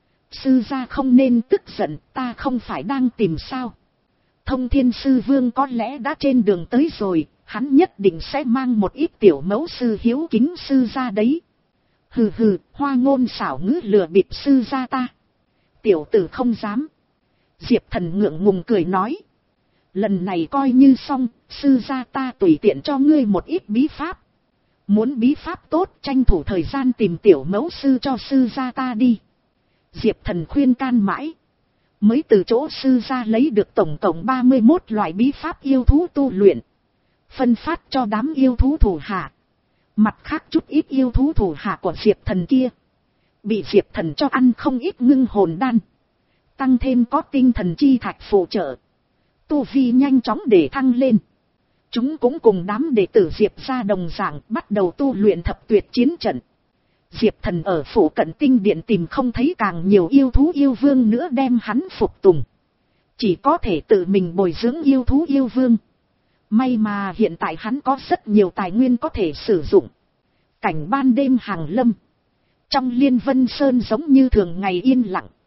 Sư gia không nên tức giận, ta không phải đang tìm sao. Thông Thiên sư vương có lẽ đã trên đường tới rồi, hắn nhất định sẽ mang một ít tiểu mẫu sư hiếu kính sư gia đấy. Hừ hừ, hoa ngôn xảo ngữ lừa bịp sư gia ta. Tiểu tử không dám. Diệp Thần ngượng ngùng cười nói. Lần này coi như xong, sư gia ta tùy tiện cho ngươi một ít bí pháp. Muốn bí pháp tốt, tranh thủ thời gian tìm tiểu mẫu sư cho sư gia ta đi. Diệp Thần khuyên can mãi. Mới từ chỗ sư gia lấy được tổng cộng ba mươi mốt loại bí pháp yêu thú tu luyện. Phân phát cho đám yêu thú thủ hạ. Mặt khác chút ít yêu thú thủ hạ của Diệp Thần kia. Bị Diệp Thần cho ăn không ít ngưng hồn đan. Tăng thêm có tinh thần chi thạch phụ trợ. Tu vi nhanh chóng để thăng lên. Chúng cũng cùng đám đệ tử Diệp gia đồng dạng bắt đầu tu luyện thập tuyệt chiến trận. Diệp Thần ở phủ cận tinh điện tìm không thấy càng nhiều yêu thú yêu vương nữa đem hắn phục tùng. Chỉ có thể tự mình bồi dưỡng yêu thú yêu vương. May mà hiện tại hắn có rất nhiều tài nguyên có thể sử dụng. Cảnh ban đêm hàng lâm. Trong Liên Vân Sơn giống như thường ngày yên lặng.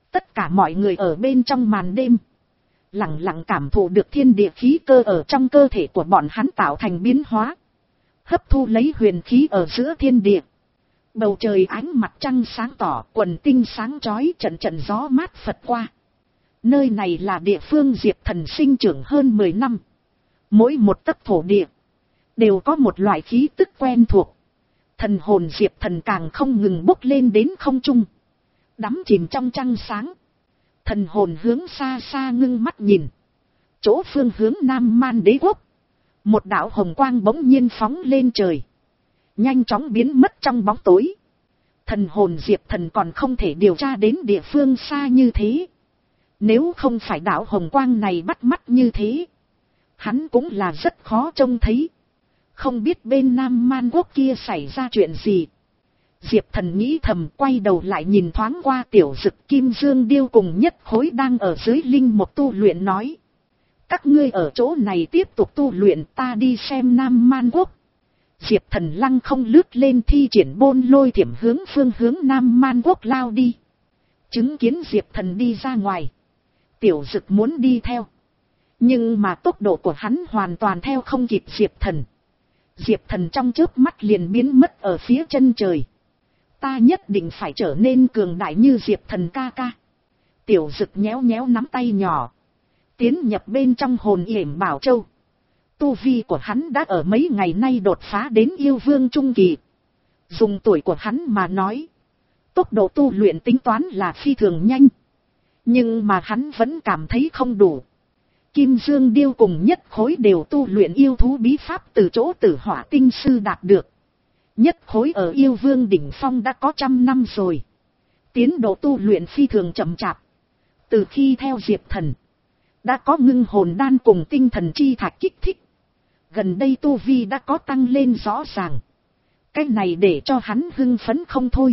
Tất cả mọi người ở bên trong màn đêm, lặng lặng cảm thụ được thiên địa khí cơ ở trong cơ thể của bọn hắn tạo thành biến hóa, hấp thu lấy huyền khí ở giữa thiên địa. Bầu trời ánh mặt trăng sáng tỏ, quần tinh sáng chói, trận trận gió mát phật qua. Nơi này là địa phương Diệp Thần sinh trưởng hơn mười năm. Mỗi một tấc thổ địa đều có một loại khí tức quen thuộc. Thần hồn Diệp Thần càng không ngừng bốc lên đến không trung, đắm chìm trong trăng sáng. Thần hồn hướng xa xa ngưng mắt nhìn. Chỗ phương hướng Nam Man Đế Quốc, một đạo hồng quang bỗng nhiên phóng lên trời, nhanh chóng biến mất trong bóng tối. Thần hồn Diệp Thần còn không thể điều tra đến địa phương xa như thế. Nếu không phải đạo hồng quang này bắt mắt như thế, hắn cũng là rất khó trông thấy. Không biết bên Nam Man Quốc kia xảy ra chuyện gì. Diệp Thần nghĩ thầm, quay đầu lại nhìn thoáng qua Tiểu Dực, Kim Dương Điêu cùng Nhất Khối đang ở dưới linh một tu luyện, nói: các ngươi ở chỗ này tiếp tục tu luyện, ta đi xem Nam Man Quốc. Diệp Thần lăng không lướt lên, thi triển Bôn Lôi Thiểm hướng phương hướng Nam Man Quốc lao đi. Chứng kiến Diệp Thần đi ra ngoài, Tiểu Dực muốn đi theo, nhưng mà tốc độ của hắn hoàn toàn theo không kịp Diệp Thần. Diệp Thần trong chớp mắt liền biến mất ở phía chân trời. Ta nhất định phải trở nên cường đại như Diệp Thần ca ca. Tiểu Dực nhéo nhéo nắm tay nhỏ, tiến nhập bên trong hồn yểm bảo châu. Tu vi của hắn đã ở mấy ngày nay đột phá đến yêu vương trung kỳ. Dùng tuổi của hắn mà nói, tốc độ tu luyện tính toán là phi thường nhanh. Nhưng mà hắn vẫn cảm thấy không đủ. Kim Dương Điêu cùng Nhất Khối đều tu luyện yêu thú bí pháp từ chỗ Tử Hỏa Tinh Sư đạt được. Nhất Khối ở yêu vương đỉnh phong đã có trăm năm rồi. Tiến độ tu luyện phi thường chậm chạp. Từ khi theo Diệp Thần, đã có ngưng hồn đan cùng tinh thần chi thạch kích thích. Gần đây tu vi đã có tăng lên rõ ràng. Cái này để cho hắn hưng phấn không thôi.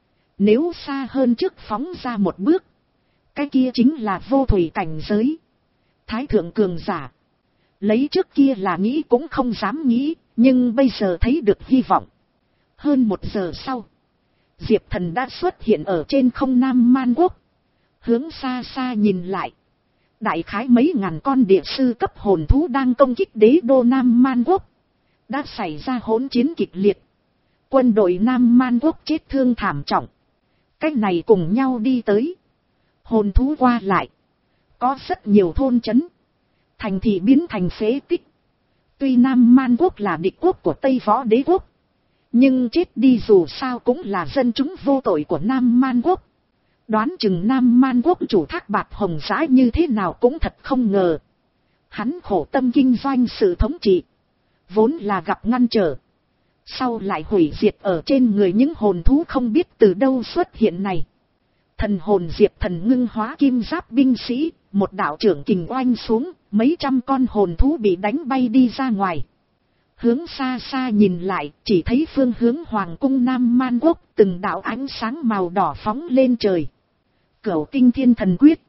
Nếu xa hơn trước phóng ra một bước, cái kia chính là vô thủy cảnh giới, thái thượng cường giả. Lấy trước kia là nghĩ cũng không dám nghĩ, nhưng bây giờ thấy được hy vọng. Hơn một giờ sau, Diệp Thần đã xuất hiện ở trên không Nam Man Quốc. Hướng xa xa nhìn lại, đại khái mấy ngàn con địa sư cấp hồn thú đang công kích đế đô Nam Man Quốc. Đã xảy ra hỗn chiến kịch liệt. Quân đội Nam Man Quốc chết thương thảm trọng. Cách này cùng nhau đi tới, hồn thú qua lại, có rất nhiều thôn trấn, thành thị biến thành phế tích. Tuy Nam Man Quốc là địch quốc của Tây Võ Đế Quốc, nhưng chết đi dù sao cũng là dân chúng vô tội của Nam Man Quốc. Đoán chừng Nam Man Quốc chủ Thác Bạt Hồng Giã như thế nào cũng thật không ngờ. Hắn khổ tâm kinh doanh sự thống trị, vốn là gặp ngăn trở, sau lại hủy diệt ở trên người những hồn thú không biết từ đâu xuất hiện này. Thần hồn Diệp Thần ngưng hóa kim giáp binh sĩ, một đạo trưởng kình oanh xuống, mấy trăm con hồn thú bị đánh bay đi ra ngoài. Hướng xa xa nhìn lại, chỉ thấy phương hướng Hoàng cung Nam Man Quốc, từng đạo ánh sáng màu đỏ phóng lên trời. Cửu Tinh Thiên Thần Quyết.